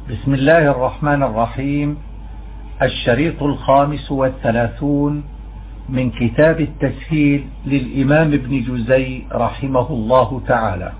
بسم الله الرحمن الرحيم. الشريط 35 من كتاب التسهيل للإمام ابن جزي رحمه الله تعالى.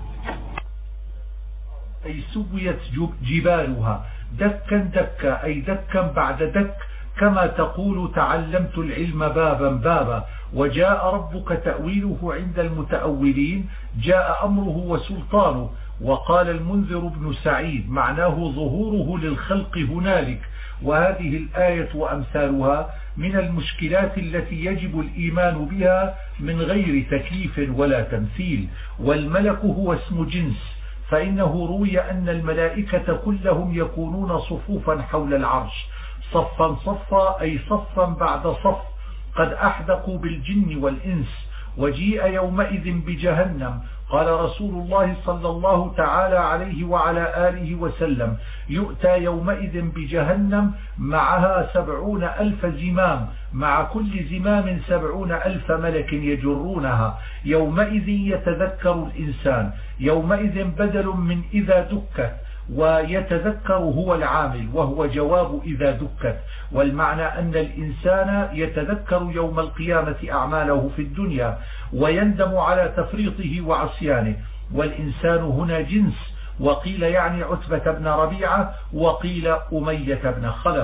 أي سويت جبالها دكا دكا، أي دكا بعد دك، كما تقول تعلمت العلم بابا بابا. وجاء ربك تأويله عند المتأولين، جاء أمره وسلطانه. وقال المنذر بن سعيد معناه ظهوره للخلق هنالك. وهذه الآية وأمثالها من المشكلات التي يجب الإيمان بها من غير تكييف ولا تمثيل. والملك هو اسم جنس، فإنه روي أن الملائكة كلهم يكونون صفوفا حول العرش، صفا صفا، أي صفا بعد صف، قد أحدقوا بالجن والإنس. وجيء يومئذ بجهنم، قال رسول الله صلى الله تعالى عليه وعلى آله وسلم: يؤتى يومئذ بجهنم معها 70,000 زمام، مع كل زمام 70,000 ملك يجرونها. يومئذ يتذكر الإنسان، يومئذ بدل من إذا دكت، ويتذكر هو العامل وهو جواب إذا دكت. والمعنى أن الإنسان يتذكر يوم القيامة أعماله في الدنيا ويندم على تفريطه وعصيانه. والإنسان هنا جنس، وقيل يعني عتبة بن ربيعة، وقيل أمية بن خلف.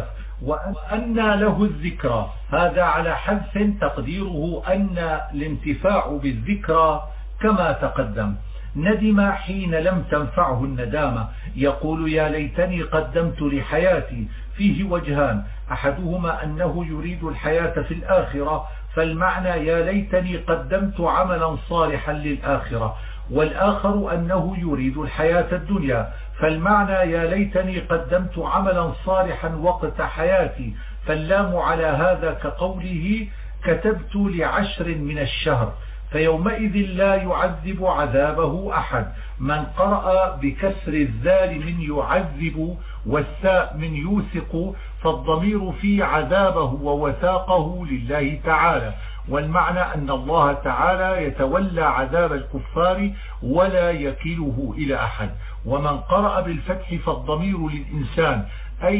وأنى له الذكرى، هذا على حذف تقديره أن الانتفاع بالذكرى كما تقدم. ندم حين لم تنفعه الندامة، يقول يا ليتني قدمت لحياتي. فيه وجهان، أحدهما أنه يريد الحياة في الآخرة، فالمعنى يا ليتني قدمت عملا صالحا للآخرة. والآخر أنه يريد الحياة الدنيا، فالمعنى يا ليتني قدمت عملا صالحا وقت حياتي. فاللام على هذا كقوله كتبت ل10 من الشهر، فيومئذ لا يعذب عذابه أحد. من قرأ بكسر الذال من يعذب والثاء من يوثق، فالضمير في عذابه ووثاقه لله تعالى. والمعنى أن الله تعالى يتولى عذاب الكفار ولا يكله إلى أحد. ومن قرأ بالفتح فالضمير للإنسان، أي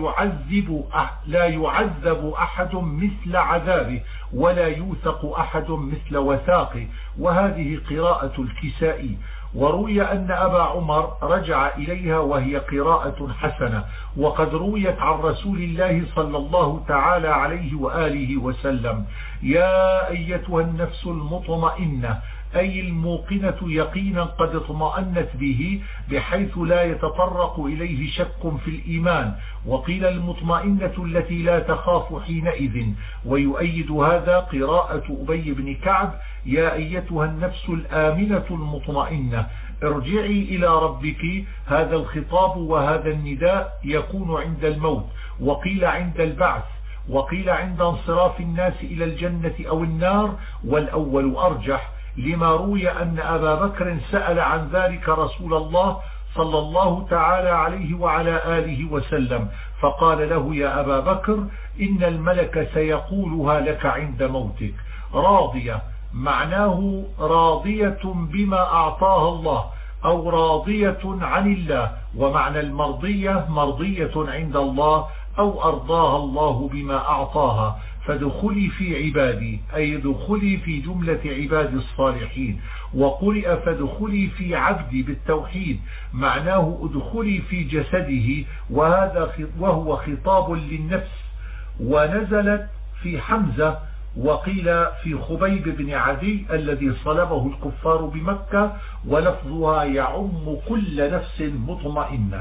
لا يعذب أحد مثل عذابه ولا يوثق أحد مثل وثاقه. وهذه قراءة الكسائي. وروي أن أبا عمر رجع إليها وهي قراءة حسنة. وقد رويت عن رسول الله صلى الله تعالى عليه وآله وسلم: يا أيتها النفس المطمئنة، أي الموقنة يقينا قد اطمأنت به بحيث لا يتطرق إليه شك في الإيمان. وقيل المطمئنة التي لا تخاف حينئذ. ويؤيد هذا قراءة أبي بن كعب: يا أيتها النفس الآمنة المطمئنة ارجعي إلى ربك. هذا الخطاب وهذا النداء يكون عند الموت، وقيل عند البعث، وقيل عند انصراف الناس إلى الجنة أو النار، والأول أرجح، لما روي أن أبا بكر سأل عن ذلك رسول الله صلى الله تعالى عليه وعلى آله وسلم، فقال له: يا أبا بكر، إن الملك سيقولها لك عند موتك. راضية معناه راضية بما أعطاها الله، أو راضية عن الله. ومعنى المرضية مرضية عند الله، أو أرضاها الله بما أعطاها. فادخلي في عبادي، أي ادخلي في جملة عباد الصالحين. وقرئ فادخلي في عبدي بالتوحيد، معناه ادخلي في جسده، وهو خطاب للنفس. ونزلت في حمزة، وقيل في خبيب بن عدي الذي صلبه الكفار بمكة، ولفظها يعم كل نفس مطمئنة.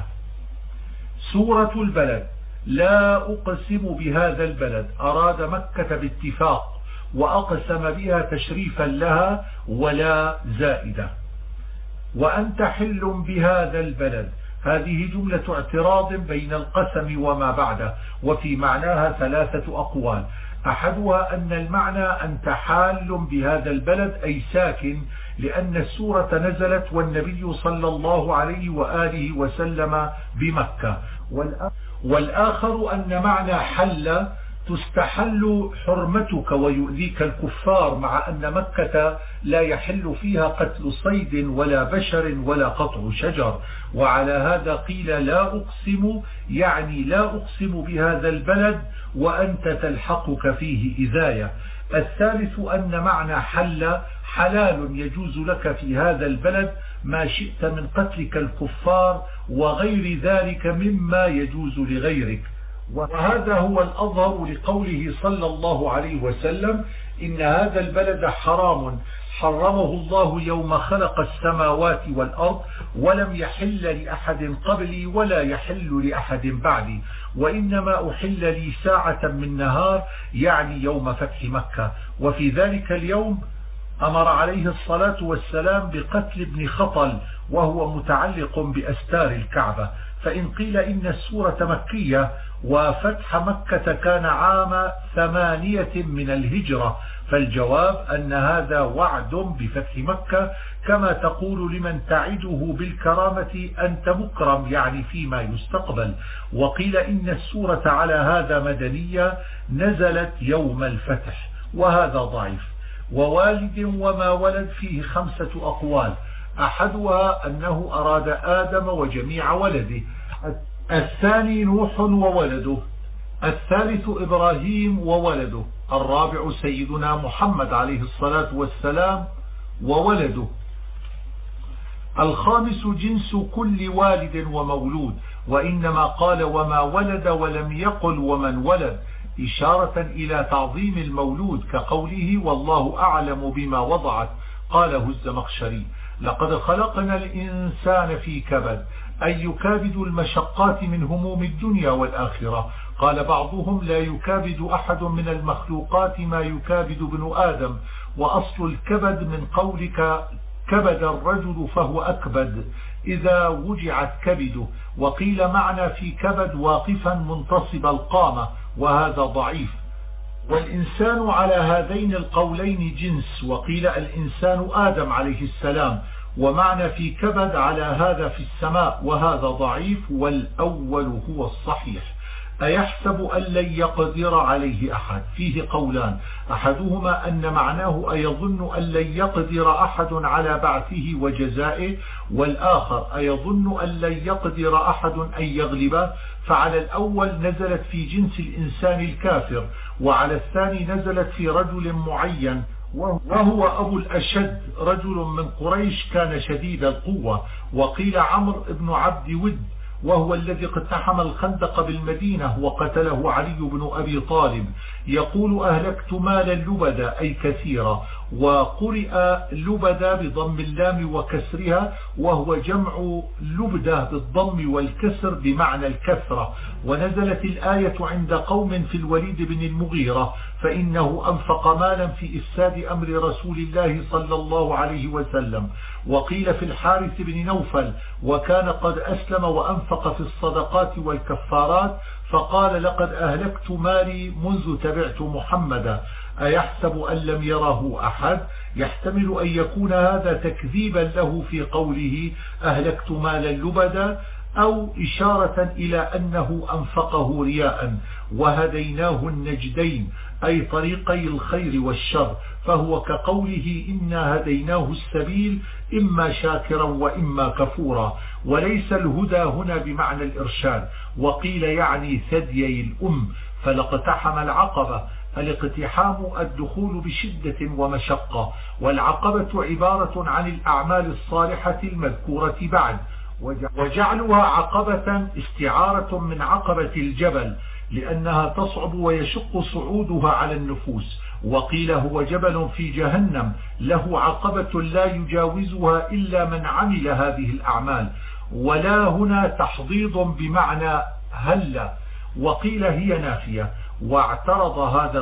سورة البلد. لا أقسم بهذا البلد، أراد مكة باتفاق، وأقسم بها تشريفا لها ولا زائدة. وأنت حل بهذا البلد، هذه جملة اعتراض بين القسم وما بعده، وفي معناها 3 أقوال. أحدها أن المعنى أنت حال بهذا البلد، أي ساكن، لأن السورة نزلت والنبي صلى الله عليه وآله وسلم بمكة. والآخر أن معنى حل تستحل حرمتك ويؤذيك الكفار، مع أن مكة لا يحل فيها قتل صيد ولا بشر ولا قطع شجر. وعلى هذا قيل لا أقسم، يعني لا أقسم بهذا البلد وأنت تلحقك فيه إذاية. الثالث أن معنى حل حلال يجوز لك في هذا البلد ما شئت من قتلك الكفار وغير ذلك مما يجوز لغيرك. وهذا هو الأظهر لقوله صلى الله عليه وسلم: إن هذا البلد حرام حرمه الله يوم خلق السماوات والأرض ولم يحل لأحد قبلي ولا يحل لأحد بعدي، وإنما أحل لي ساعة من نهار، يعني يوم فتح مكة. وفي ذلك اليوم أمر عليه الصلاة والسلام بقتل ابن خطل وهو متعلق بأستار الكعبة. فإن قيل إن السورة مكية وفتح مكة كان عام 8 من الهجرة، فالجواب أن هذا وعد بفتح مكة، كما تقول لمن تعده بالكرامة أنت مكرم، يعني فيما يستقبل. وقيل إن السورة على هذا مدنية نزلت يوم الفتح، وهذا ضعيف. ووالد وما ولد فيه 5 أقوال، أحدها أنه أراد آدم وجميع ولده، الثاني نوح وولده، الثالث إبراهيم وولده، الرابع سيدنا محمد عليه الصلاة والسلام وولده، الخامس جنس كل والد ومولود، وإنما قال وما ولد ولم يقل ومن ولد، إشارة إلى تعظيم المولود، كقوله والله أعلم بما وضعت. قاله الزمخشري: لقد خلقنا الإنسان في كبد، أي يكابد المشقات من هموم الدنيا والآخرة. قال بعضهم: لا يكابد أحد من المخلوقات ما يكابد ابن آدم، وأصل الكبد من قولك كبد الرجل فهو أكبد إذا وجعت كبده. وقيل معنى في كبد واقفا منتصب القامة، وهذا ضعيف. والإنسان على هذين القولين جنس، وقيل الإنسان آدم عليه السلام، ومعنى في كبد على هذا في السماء، وهذا ضعيف، والأول هو الصحيح. أيحسب أن لن يقدر عليه أحد؟ فيه قولان، أحدهما أن معناه أيظن أن لن يقدر أحد على بعثه وجزائه، والآخر أيظن أن لن يقدر أحد أن يغلبه. فعلى الأول نزلت في جنس الإنسان الكافر، وعلى الثاني نزلت في رجل معين، وهو أبو الأشد، رجل من قريش كان شديد القوة. وقيل عمرو بن عبد ود، وهو الذي اقتحم الخندق بالمدينة وقتله علي بن أبي طالب. يقول: أهلكت مالا لبدا، أي كثيرا، وقرئ لبدا بضم اللام وكسرها، وهو جمع لبدة بالضم والكسر بمعنى الكثرة. ونزلت الآية عند قوم في الوليد بن المغيرة، فإنه أنفق مالا في إفساد أمر رسول الله صلى الله عليه وسلم. وقيل في الحارث بن نوفل، وكان قد أسلم وأنفق في الصدقات والكفارات، فقال: لقد أهلكت مالي منذ تبعت محمدا. أيحسب أن لم يره أحد؟ يحتمل أن يكون هذا تكذيبا له في قوله أهلكت مالا لبدا، أو إشارة إلى أنه أنفقه رياء. وهديناه النجدين، أي طريقي الخير والشر، فهو كقوله إنا هديناه السبيل إما شاكرا وإما كفورا. وليس الهدى هنا بمعنى الإرشاد، وقيل يعني ثديي الأم. فلاقتحم العقبة، الاقتحام الدخول بشدة ومشقة، والعقبة عبارة عن الأعمال الصالحة المذكورة بعد، وجعلها عقبة استعارة من عقبة الجبل، لأنها تصعب ويشق صعودها على النفوس. وقيل هو جبل في جهنم له عقبة لا يجاوزها إلا من عمل هذه الأعمال. ولا هنا تحضيض بمعنى هل، وقيل هي نافية. واعترض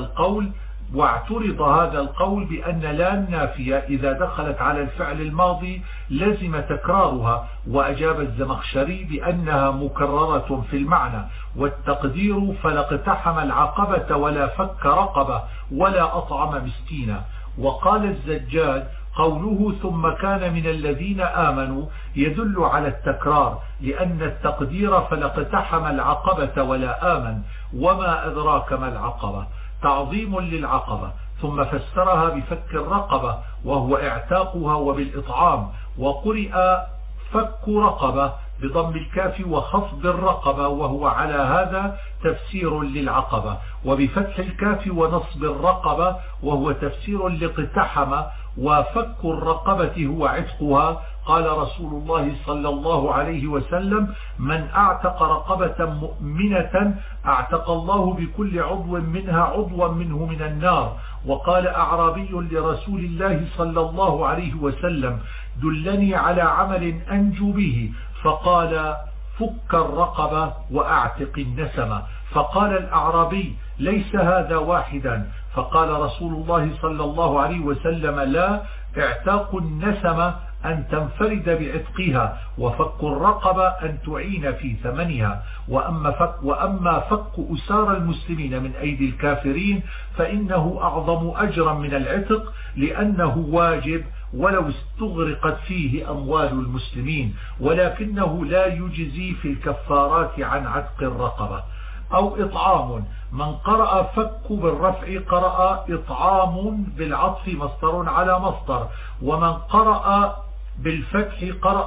هذا القول بأن لا النافية إذا دخلت على الفعل الماضي لزم تكرارها، وأجاب الزمخشري بأنها مكررة في المعنى، والتقدير فلاقتحم العقبة ولا فك رقبة ولا أطعم مسكينا. وقال الزجاج: قوله ثم كان من الذين آمنوا يدل على التكرار، لأن التقدير فلاقتحم العقبة ولا آمن. وما أدراك ما العقبة، تعظيم للعقبة. ثم فسرها بفك الرقبة وهو اعتاقها وبالإطعام، وقرئ فك رقبة بضم الكاف وخفض الرقبة وهو على هذا تفسير للعقبة، وبفتح الكاف ونصب الرقبة وهو تفسير لاقتحم، وفك الرقبة هو عتقها. قال رسول الله صلى الله عليه وسلم: من أعتق رقبة مؤمنة أعتق الله بكل عضو منها عضوا منه من النار. وقال أعرابي لرسول الله صلى الله عليه وسلم: دلني على عمل أنجو به، فقال: فك الرقبة وأعتق النسمة. فقال الأعرابي: ليس هذا واحدا؟ فقال رسول الله صلى الله عليه وسلم: لا، اعتاق النسمة أن تنفرد بعتقها، وفك الرقبة أن تعين في ثمنها. وأما فك أسار المسلمين من أيدي الكافرين فإنه أعظم أجرا من العتق، لأنه واجب ولو استغرقت فيه أموال المسلمين، ولكنه لا يجزي في الكفارات عن عتق الرقبة. أو إطعام، من قرأ فك بالرفع قرأ إطعام بالعطف مصدر على مصدر، ومن قرأ بالفتح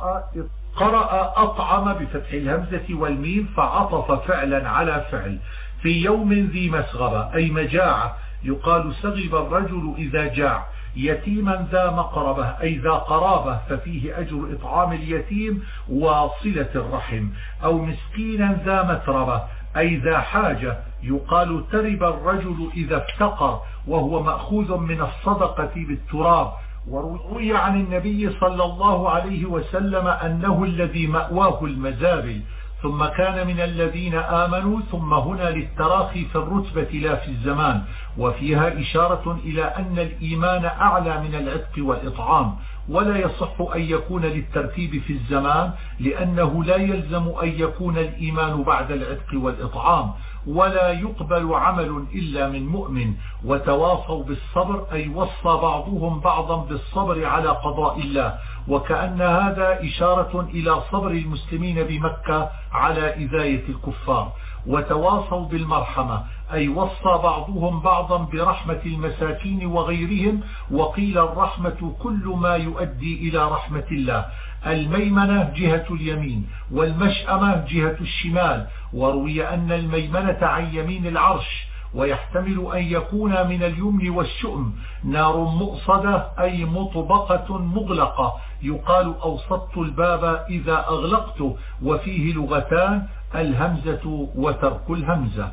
قرأ أطعم بفتح الهمزة والميم، فعطف فعلا على فعل. في يوم ذي مسغبة أي مجاعة، يقال سغب الرجل إذا جاع. يتيما ذا مقربة أي ذا قرابة، ففيه أجر إطعام اليتيم وصلة الرحم. أو مسكينا ذا متربة أي ذا حاجة، يقال ترب الرجل إذا افتقر، وهو مأخوذ من الصدقة بالتراب. وروي عن النبي صلى الله عليه وسلم أنه الذي مأواه المزابل. ثم كان من الذين آمنوا، ثم هنا للتراخي في الرتبة لا في الزمان، وفيها إشارة إلى أن الإيمان أعلى من العتق والإطعام، ولا يصح أن يكون للترتيب في الزمان، لأنه لا يلزم أن يكون الإيمان بعد العتق والإطعام، ولا يقبل عمل إلا من مؤمن. وتواصوا بالصبر أي وصى بعضهم بعضا بالصبر على قضاء الله، وكأن هذا إشارة إلى صبر المسلمين بمكة على إذاية الكفار. وتواصوا بالمرحمة أي وصى بعضهم بعضا برحمة المساكين وغيرهم، وقيل الرحمة كل ما يؤدي إلى رحمة الله. الميمنة جهة اليمين، والمشأمة جهة الشمال. وروي أن الميمنة عن يمين العرش، ويحتمل أن يكون من اليمن والشؤم. نار مؤصدة أي مطبقة مغلقة، يقال أوسطت الباب إذا أغلقته. وفيه لغتان: الهمزة وترك الهمزة.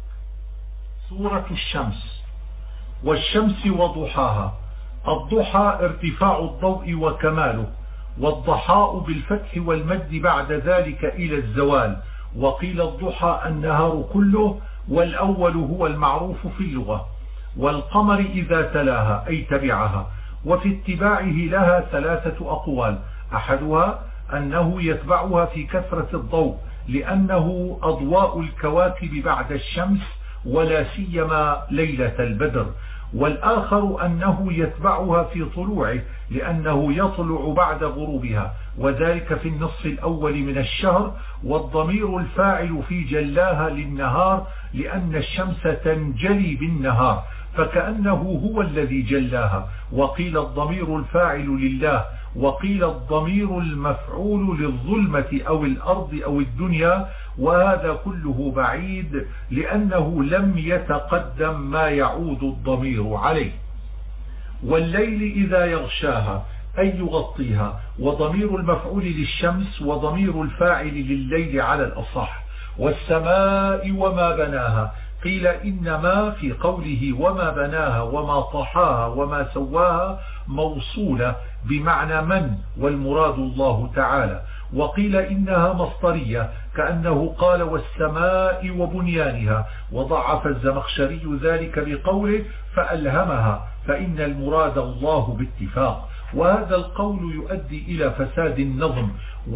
سورة الشمس. والشمس وضحاها. الضحى ارتفاع الضوء وكماله، والضحاء بالفتح والمد بعد ذلك إلى الزوال. وقيل الضحى النهار كله، والأول هو المعروف في اللغة. والقمر إذا تلاها أي تبعها. وفي اتباعه لها 3 أقوال: أحدها أنه يتبعها في كثرة الضوء، لأنه أضواء الكواكب بعد الشمس، ولا سيما ليلة البدر. والآخر أنه يتبعها في طلوعه، لأنه يطلع بعد غروبها، وذلك في النصف الأول من الشهر. والضمير الفاعل في جلاها للنهار، لأن الشمس تنجلي بالنهار، فكأنه هو الذي جلاها. وقيل الضمير الفاعل لله، وقيل الضمير المفعول للظلمة أو الأرض أو الدنيا، وهذا كله بعيد، لأنه لم يتقدم ما يعود الضمير عليه. والليل إذا يغشاها أي يغطيها، وضمير المفعول للشمس، وضمير الفاعل لليل على الأصح. والسماء وما بناها، قيل إنما في قوله وما بناها وما طحاها وما سواها موصولة بمعنى من، والمراد الله تعالى. وقيل إنها مصدرية، كأنه قال والسماء وبنيانها. وضعف الزمخشري ذلك بقوله فألهمها، فإن المراد الله باتفاق. وهذا القول يؤدي إلى فساد النظم،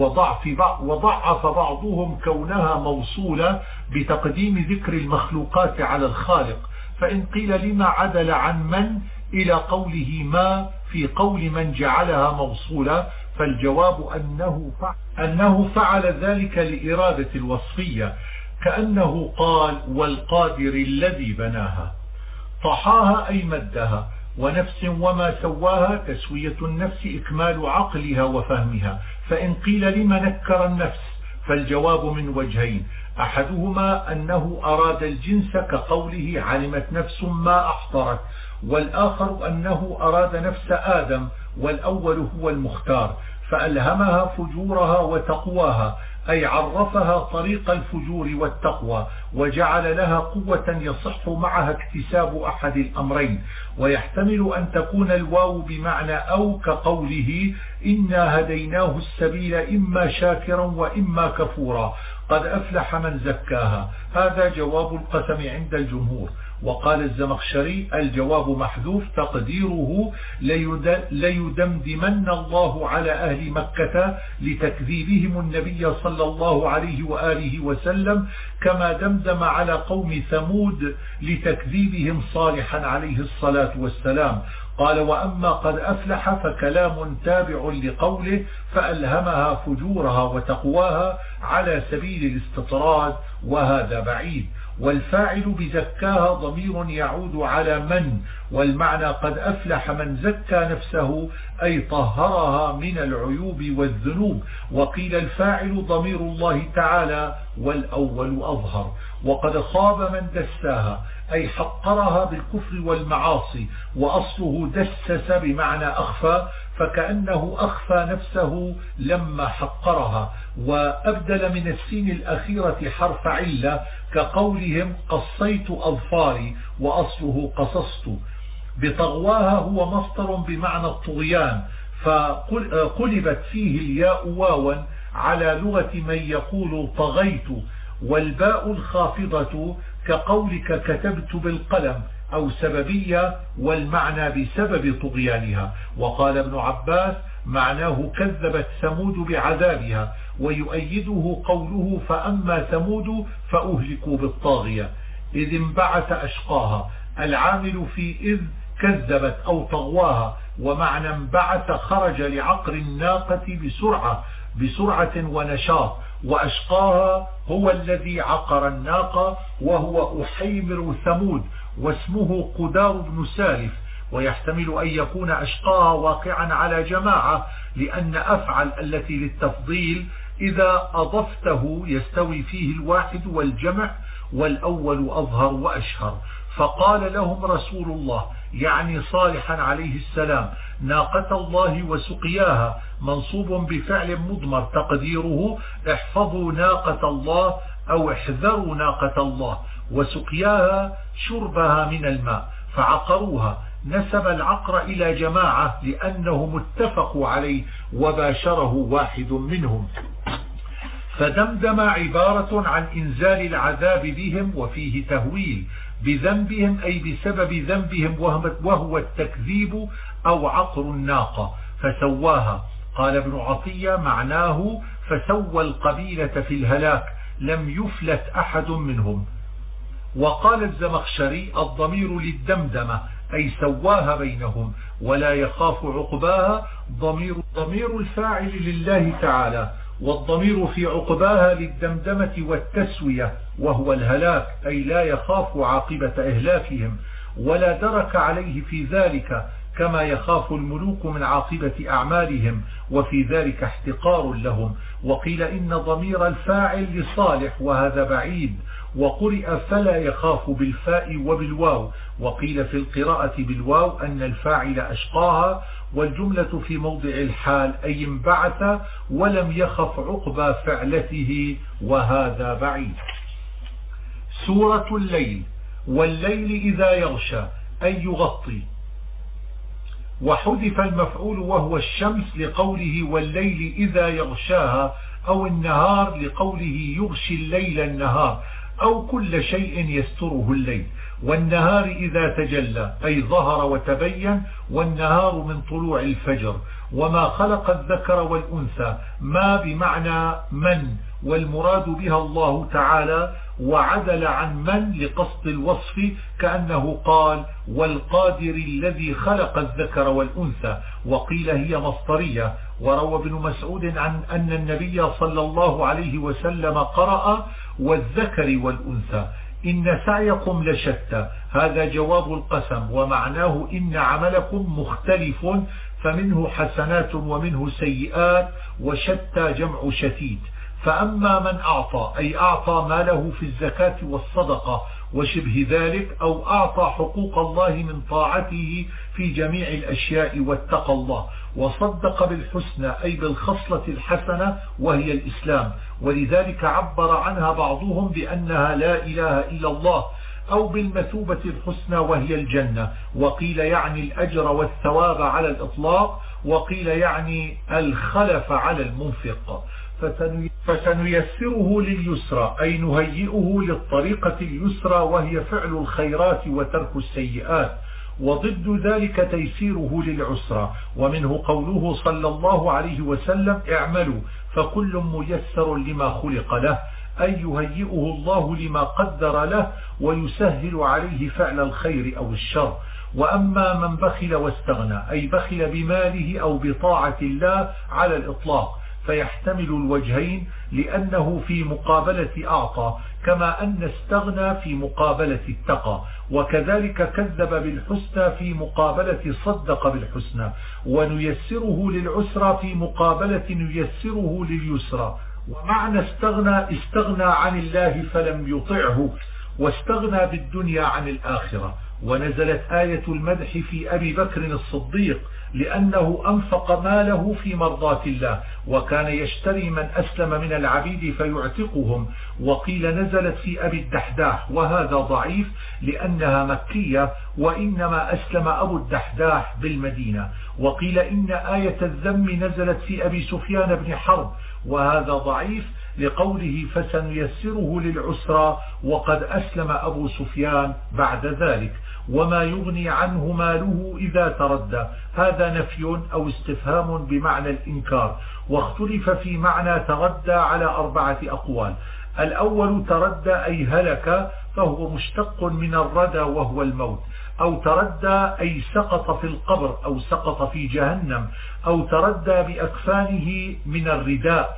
وضعف بعضهم كونها موصولة بتقديم ذكر المخلوقات على الخالق. فإن قيل لما عدل عن من إلى قوله ما، في قول من جعلها موصولة، فالجواب أنه فعل ذلك لإرادة الوصفية، كأنه قال والقادر الذي بناها. طحاها أي مدها، ونفس وما سواها تسوية النفس إكمال عقلها وفهمها. فإن قيل لما نكر النفس فالجواب من وجهين: أحدهما أنه أراد الجنس كقوله علمت نفس ما أحضرت، والآخر أنه أراد نفس آدم، والأول هو المختار، فألهمها فجورها وتقواها، أي عرفها طريق الفجور والتقوى، وجعل لها قوة يصح معها اكتساب أحد الأمرين. ويحتمل أن تكون الواو بمعنى أو، كقوله إنا هديناه السبيل إما شاكرا وإما كفورا، قد أفلح من زكاها. هذا جواب القسم عند الجمهور. وقال الزمخشري الجواب محذوف تقديره ليدمدمن الله على أهل مكة لتكذيبهم النبي صلى الله عليه وآله وسلم، كما دمدم على قوم ثمود لتكذيبهم صالحا عليه الصلاة والسلام. قال وأما قد أفلح فكلام تابع لقوله فألهمها فجورها وتقواها على سبيل الاستطراد، وهذا بعيد. والفاعل بزكاها ضمير يعود على من، والمعنى قد أفلح من زكى نفسه أي طهرها من العيوب والذنوب. وقيل الفاعل ضمير الله تعالى، والأول أظهر. وقد خاب من دساها أي حقرها بالكفر والمعاصي، وأصله دسس بمعنى أخفى، فكأنه أخفى نفسه لما حقرها. وأبدل من السين الأخيرة حرف علة كقولهم قصيت أظفاري، وأصله قصصت. بطغواها هو مصدر بمعنى الطغيان، فقلبت فيه الياء واوا على لغة من يقول طغيت. والباء الخافضة كقولك كتبت بالقلم أو سببية، والمعنى بسبب طغيانها. وقال ابن عباس معناه كذبت ثمود بعذابها، ويؤيده قوله فأما ثمود فأهلكوا بالطاغية إذ انبعث أشقاها. العامل في إذ كذبت أو طغواها، ومعنى انبعث خرج لعقر الناقة بسرعة ونشاط. وأشقاها هو الذي عقر الناقة، وهو أحيمر ثمود، واسمه قدار بن سالف. ويحتمل أن يكون أشقاها واقعا على جماعة، لأن أفعل التي للتفضيل إذا أضفته يستوي فيه الواحد والجمع، والأول أظهر وأشهر. فقال لهم رسول الله يعني صالحا عليه السلام ناقة الله وسقياها، منصوب بفعل مضمر تقديره احفظوا ناقة الله أو احذروا ناقة الله، وسقياها شربها من الماء، فعقروها. نسب العقر إلى جماعة لأنهم اتفقوا عليه وباشره واحد منهم. فدمدم عبارة عن إنزال العذاب بهم، وفيه تهويل بذنبهم أي بسبب ذنبهم، وهو التكذيب أو عقر الناقة. فسواها. قال ابن عطية معناه فسوى القبيلة في الهلاك، لم يفلت أحد منهم. وقال الزمخشري الضمير للدمدمة أي سواها بينهم، ولا يخاف عقباها. ضمير الفاعل لله تعالى، والضمير في عقباها للدمدمة والتسوية، وهو الهلاك، أي لا يخاف عاقبة إهلاكهم ولا درك عليه في ذلك، كما يخاف الملوك من عاقبة أعمالهم، وفي ذلك احتقار لهم. وقيل إن ضمير الفاعل لصالح، وهذا بعيد. وقرئ فلا يخاف بالفاء وبالواو. وقيل في القراءة بالواو أن الفاعل أشقاها، والجملة في موضع الحال أي انبعث ولم يخف عقبى فعلته، وهذا بعيد. سورة الليل. والليل إذا يغشى أي يغطي. وحذف المفعول وهو الشمس لقوله والليل إذا يغشاها، أو النهار لقوله يغشي الليل النهار، أو كل شيء يستره الليل. والنهار إذا تجلى أي ظهر وتبين، والنهار من طلوع الفجر. وما خلق الذكر والأنثى ما بمعنى من، والمراد بها الله تعالى، وعدل عن من لقصد الوصف، كأنه قال والقادر الذي خلق الذكر والأنثى، وقيل هي مصدرية. وروى ابن مسعود عن أن النبي صلى الله عليه وسلم قرأ والذكر والأنثى إن سعيكم لشتى. هذا جواب القسم، ومعناه إن عملكم مختلف، فمنه حسنات ومنه سيئات، وشتى جمع شتيت. فأما من أعطى أي أعطى ماله في الزكاة والصدقة وشبه ذلك، أو أعطى حقوق الله من طاعته في جميع الأشياء واتقى الله، وصدق بالحسنى أي بالخصلة الحسنة وهي الإسلام، ولذلك عبر عنها بعضهم بأنها لا إله إلا الله، أو بالمثوبة الحسنى وهي الجنة، وقيل يعني الأجر والثواب على الإطلاق، وقيل يعني الخلف على المنفق. فسنيسره لليسرى أي نهيئه للطريقة اليسرى، وهي فعل الخيرات وترك السيئات، وضد ذلك تيسيره للعسرى. ومنه قوله صلى الله عليه وسلم اعملوا فكل ميسر لما خلق له، أي يهيئه الله لما قدر له ويسهل عليه فعل الخير أو الشر. وأما من بخل واستغنى أي بخل بماله أو بطاعة الله على الإطلاق، فيحتمل الوجهين، لأنه في مقابلة أعطى، كما أن استغنى في مقابلة اتقى، وكذلك كذب بالحسنى في مقابلة صدق بالحسنى، ونيسره للعسرى في مقابلة نيسره لليسرى. ومعنى استغنى عن الله فلم يطعه، واستغنى بالدنيا عن الآخرة. ونزلت آية المدح في أبي بكر الصديق لأنه أنفق ماله في مرضاة الله، وكان يشتري من أسلم من العبيد فيعتقهم. وقيل نزلت في أبي الدحداح، وهذا ضعيف لأنها مكية، وإنما أسلم أبو الدحداح بالمدينة. وقيل إن آية الذم نزلت في أبي سفيان بن حرب، وهذا ضعيف لقوله فسنيسره للعسرى، وقد أسلم أبو سفيان بعد ذلك. وما يغني عنه ماله إذا تردى، هذا نفي أو استفهام بمعنى الإنكار. واختلف في معنى تردى على 4 أقوال. الأول تردى أي هلك، فهو مشتق من الردى وهو الموت، أو تردى أي سقط في القبر أو سقط في جهنم، أو تردى بأكفانه من الرداء.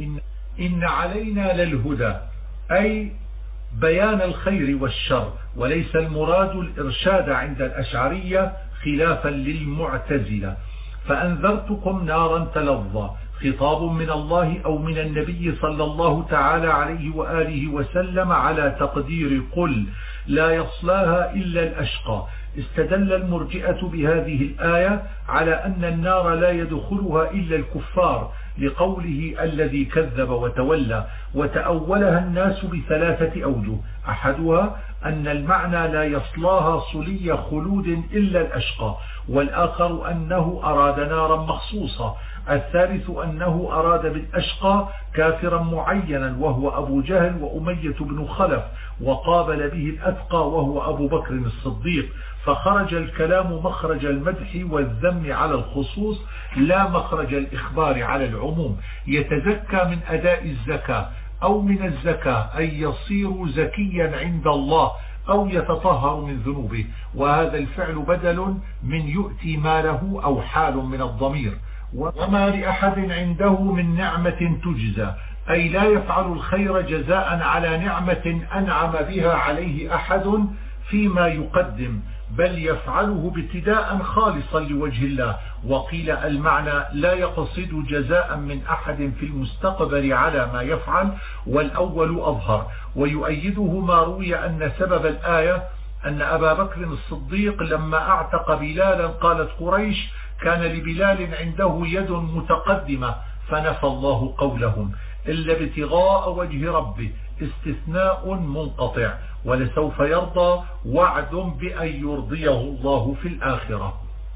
إن علينا للهدى أي بيان الخير والشر، وليس المراد الإرشاد عند الأشعرية خلافا للمعتزلة. فأنذرتكم نارا تلظى، خطاب من الله أو من النبي صلى الله تعالى عليه وآله وسلم على تقدير قل لا يصلاها إلا الأشقى. استدل المرجئة بهذه الآية على أن النار لا يدخلها إلا الكفار، لقوله الذي كذب وتولى. وتأولها الناس ب3 أوجه، أحدها أن المعنى لا يصلاها صلي خلود إلا الأشقى، والآخر أنه أراد نارا مخصوصة، الثالث أنه أراد بالأشقى كافرا معينا وهو أبو جهل وأمية بن خلف، وقابل به الأتقى وهو أبو بكر الصديق، فخرج الكلام مخرج المدح والذم على الخصوص لا مخرج الإخبار على العموم. يتزكى من أداء الزكاة أو من الزكاة أي يصير زكيا عند الله أو يتطهر من ذنوبه، وهذا الفعل بدل من يؤتي ماله أو حال من الضمير. وما لأحد عنده من نعمة تجزى أي لا يفعل الخير جزاء على نعمة أنعم بها عليه أحد فيما يقدم، بل يفعله ابتداء خالصا لوجه الله. وقيل المعنى لا يقصد جزاء من أحد في المستقبل على ما يفعل، والأول أظهر. ويؤيده ما روي أن سبب الآية أن أبا بكر الصديق لما أعتق بلالا قالت قريش كان لبلال عنده يد متقدمة، فنفى الله قولهم إلا ابتغاء وجه ربه، استثناء منقطع، ولسوف يرضى وعد بأن يرضيه الله في الآخرة.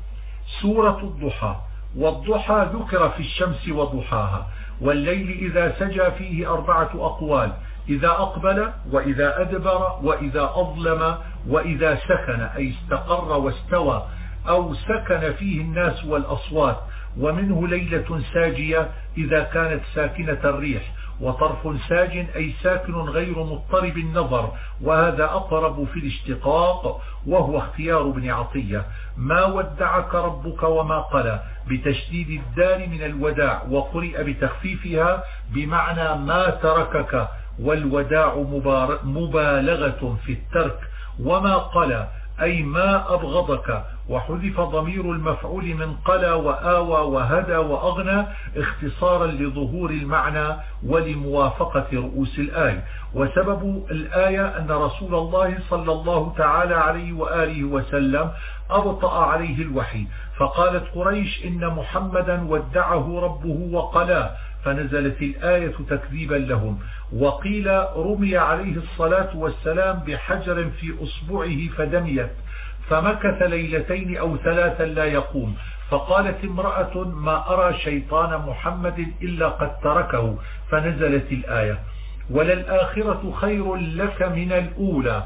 سورة الضحى. والضحى ذكر في الشمس وضحاها، والليل إذا سجى فيه 4 أقوال: إذا أقبل، وإذا أدبر، وإذا أظلم، وإذا سكن أي استقر واستوى أو سكن فيه الناس والأصوات، ومنه ليلة ساجية إذا كانت ساكنة الريح، وطرف ساج أي ساكن غير مضطرب النظر، وهذا أقرب في الاشتقاق وهو اختيار ابن عطية. ما ودعك ربك وما قلى بتشديد الدال من الوداع، وقرئ بتخفيفها بمعنى ما تركك، والوداع مبالغة في الترك. وما قلى أي ما أبغضك، وحذف ضمير المفعول من قلى وآوى وهدى وأغنى اختصارا لظهور المعنى ولموافقة رؤوس الآية. وسبب الآية أن رسول الله صلى الله تعالى عليه وآله وسلم أبطأ عليه الوحي، فقالت قريش إن محمدا ودعه ربه وقلاه، فنزلت الآية تكذيبا لهم. وقيل رمي عليه الصلاة والسلام بحجر في أصبعه فدميت، فمكث ليلتين أو ثلاثا لا يقوم، فقالت امرأة ما أرى شيطان محمد إلا قد تركه، فنزلت الآية وللآخرة خير لك من الأولى،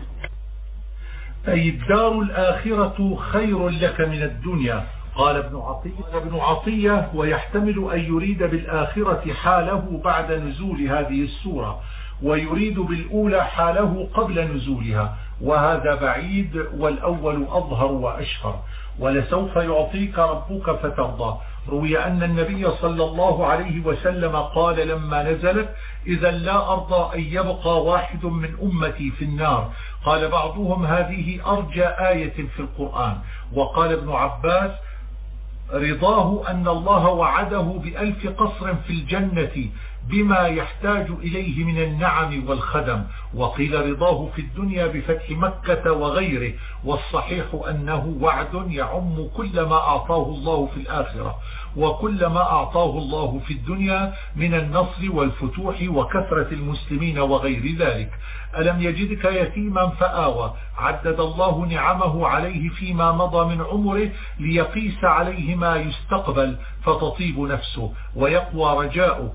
أي الدار الآخرة خير لك من الدنيا. قال ابن عطية ويحتمل أن يريد بالآخرة حاله بعد نزول هذه السورة، ويريد بالأولى حاله قبل نزولها، وهذا بعيد، والأول أظهر وأشهر. ولسوف يعطيك ربك فترضى. روي أن النبي صلى الله عليه وسلم قال لما نزلت إذا لا أرضى أن يبقى واحد من أمتي في النار. قال بعضهم هذه أرجى آية في القرآن. وقال ابن عباس رضاه أن الله وعده ب1000 قصر في الجنة بما يحتاج إليه من النعم والخدم. وقيل رضاه في الدنيا بفتح مكة وغيره، والصحيح أنه وعد يعم كل ما أعطاه الله في الآخرة، وكل ما أعطاه الله في الدنيا من النصر والفتوح وكثرة المسلمين وغير ذلك. ألم يجدك يتيما فآوى، عدد الله نعمه عليه فيما مضى من عمره ليقيس عليه ما يستقبل فتطيب نفسه ويقوى رجاؤه.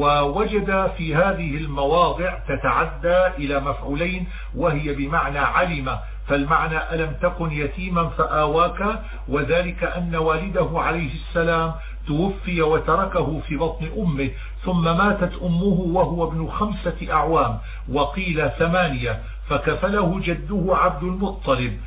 ووجد في هذه المواضع تتعدى إلى مفعولين، وهي بمعنى علم، فالمعنى ألم تكن يتيما فآواك، وذلك أن والده عليه السلام توفي وتركه في بطن أمه، ثم ماتت أمه وهو ابن 5 أعوام، وقيل 8، فكفله جده عبد المطلب،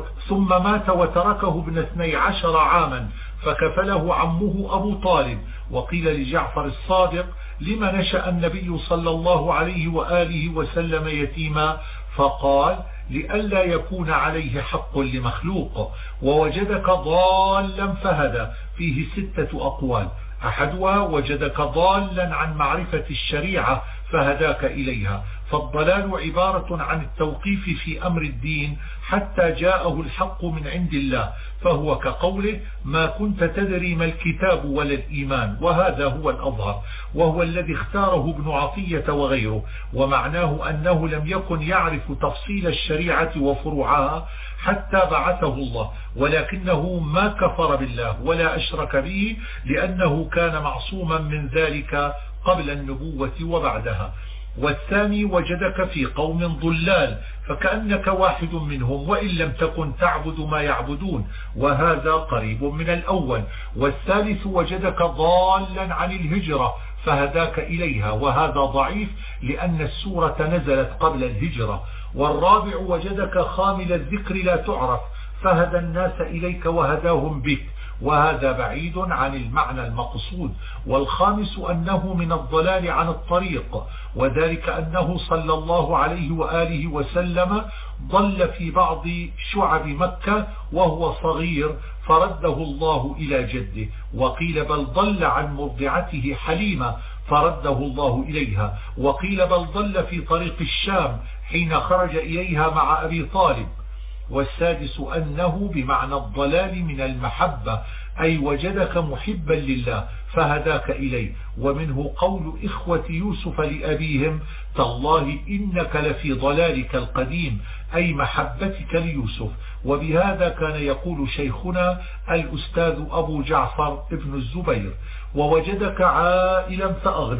ثم مات وتركه ابن 12 عاما، فكفله عمه أبو طالب. وقيل لجعفر الصادق لما نشأ النبي صلى الله عليه وآله وسلم يتيما؟ فقال لئلا يكون عليه حق لمخلوق. ووجدك ضالا فهدى، فيه 6 أقوال، أحدها وجدك ضالا عن معرفة الشريعة فهداك إليها، فالضلال عبارة عن التوقيف في أمر الدين حتى جاءه الحق من عند الله، فهو كقوله ما كنت تدري ما الكتاب ولا الإيمان، وهذا هو الأظهر، وهو الذي اختاره ابن عطية وغيره. ومعناه أنه لم يكن يعرف تفصيل الشريعة وفروعها حتى بعثه الله، ولكنه ما كفر بالله ولا أشرك به، لأنه كان معصوما من ذلك قبل النبوة وبعدها. والثاني وجدك في قوم ضلال، فكأنك واحد منهم وإن لم تكن تعبد ما يعبدون، وهذا قريب من الأول. والثالث وجدك ضالا عن الهجرة فهداك إليها، وهذا ضعيف لأن السورة نزلت قبل الهجرة. والرابع وجدك خامل الذكر لا تعرف فهدى الناس إليك وهداهم بك، وهذا بعيد عن المعنى المقصود. والخامس أنه من الضلال عن الطريق، وذلك أنه صلى الله عليه وآله وسلم ضل في بعض شعب مكة وهو صغير فرده الله إلى جده، وقيل بل ضل عن مرضعته حليمة فرده الله إليها، وقيل بل ضل في طريق الشام حين خرج إليها مع أبي طالب. والسادس أنه بمعنى الضلال من المحبة، أي وجدك محبا لله فهداك إليه. ومنه قول إخوة يوسف لأبيهم تالله إنك لفي ضلالك القديم، أي محبتك ليوسف. وبهذا كان يقول شيخنا الأستاذ أبو جعفر ابن الزبير. ووجدك عائلا فأغنى،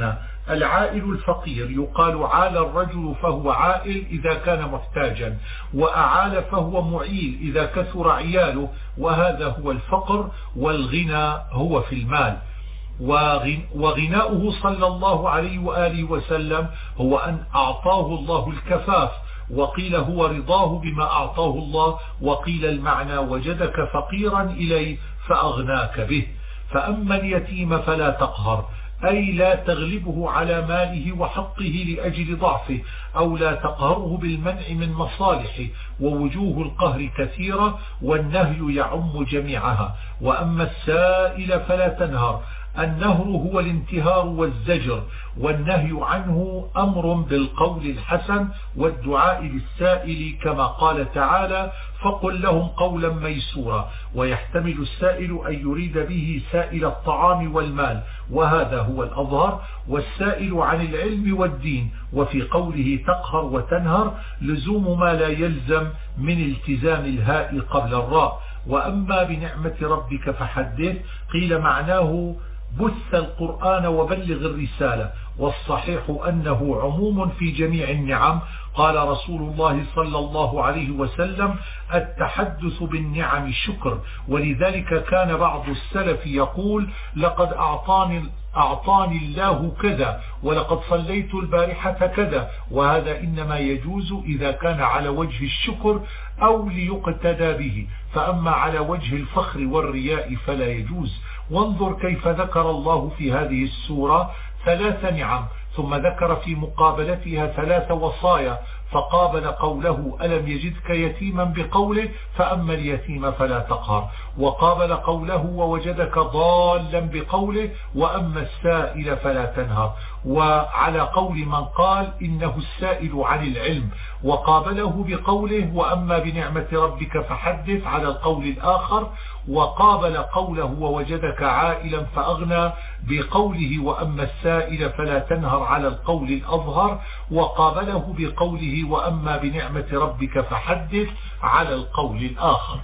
العائل الفقير يقال عال الرجل فهو عائل إذا كان محتاجا، وأعال فهو معيل إذا كثر عياله، وهذا هو الفقر، والغنى هو في المال. وغناؤه صلى الله عليه وآله وسلم هو أن أعطاه الله الكفاف، وقيل هو رضاه بما أعطاه الله، وقيل المعنى وجدك فقيرا إليه فأغناك به. فأما اليتيم فلا تقهر، أي لا تغلبه على ماله وحقه لأجل ضعفه، أو لا تقهره بالمنع من مصالحه، ووجوه القهر كثيرة والنهي يعم جميعها. وأما السائل فلا تنهر، النهر هو الانتهار والزجر، والنهي عنه أمر بالقول الحسن والدعاء للسائل، كما قال تعالى: فقل لهم قولا ميسورا. ويحتمل السائل أن يريد به سائل الطعام والمال، وهذا هو الأظهر، والسائل عن العلم والدين. وفي قوله تقهر وتنهر لزوم ما لا يلزم من التزام الهاء قبل الراء. وأما بنعمة ربك فحدث، قيل معناه بث القرآن وبلغ الرسالة، والصحيح أنه عموم في جميع النعم. قال رسول الله صلى الله عليه وسلم: التحدث بالنعم شكر. ولذلك كان بعض السلف يقول: لقد أعطاني الله كذا، ولقد صليت البارحة كذا. وهذا إنما يجوز إذا كان على وجه الشكر أو ليقتدى به، فأما على وجه الفخر والرياء فلا يجوز. وانظر كيف ذكر الله في هذه السورة 3 نعم، ثم ذكر في مقابلتها 3 وصايا، فقابل قوله ألم يجدك يتيما بقوله فأما اليتيم فلا تقهر، وقابل قوله ووجدك ضالا بقوله وأما السائل فلا تنهر، وعلى قول من قال إنه السائل عن العلم، وقابله بقوله وأما بنعمة ربك فحدث على القول الآخر، وقابل قوله ووجدك عائلا فأغنى بقوله وأما السائل فلا تنهر على القول الأظهر، وقابله بقوله وأما بنعمة ربك فحدث على القول الآخر.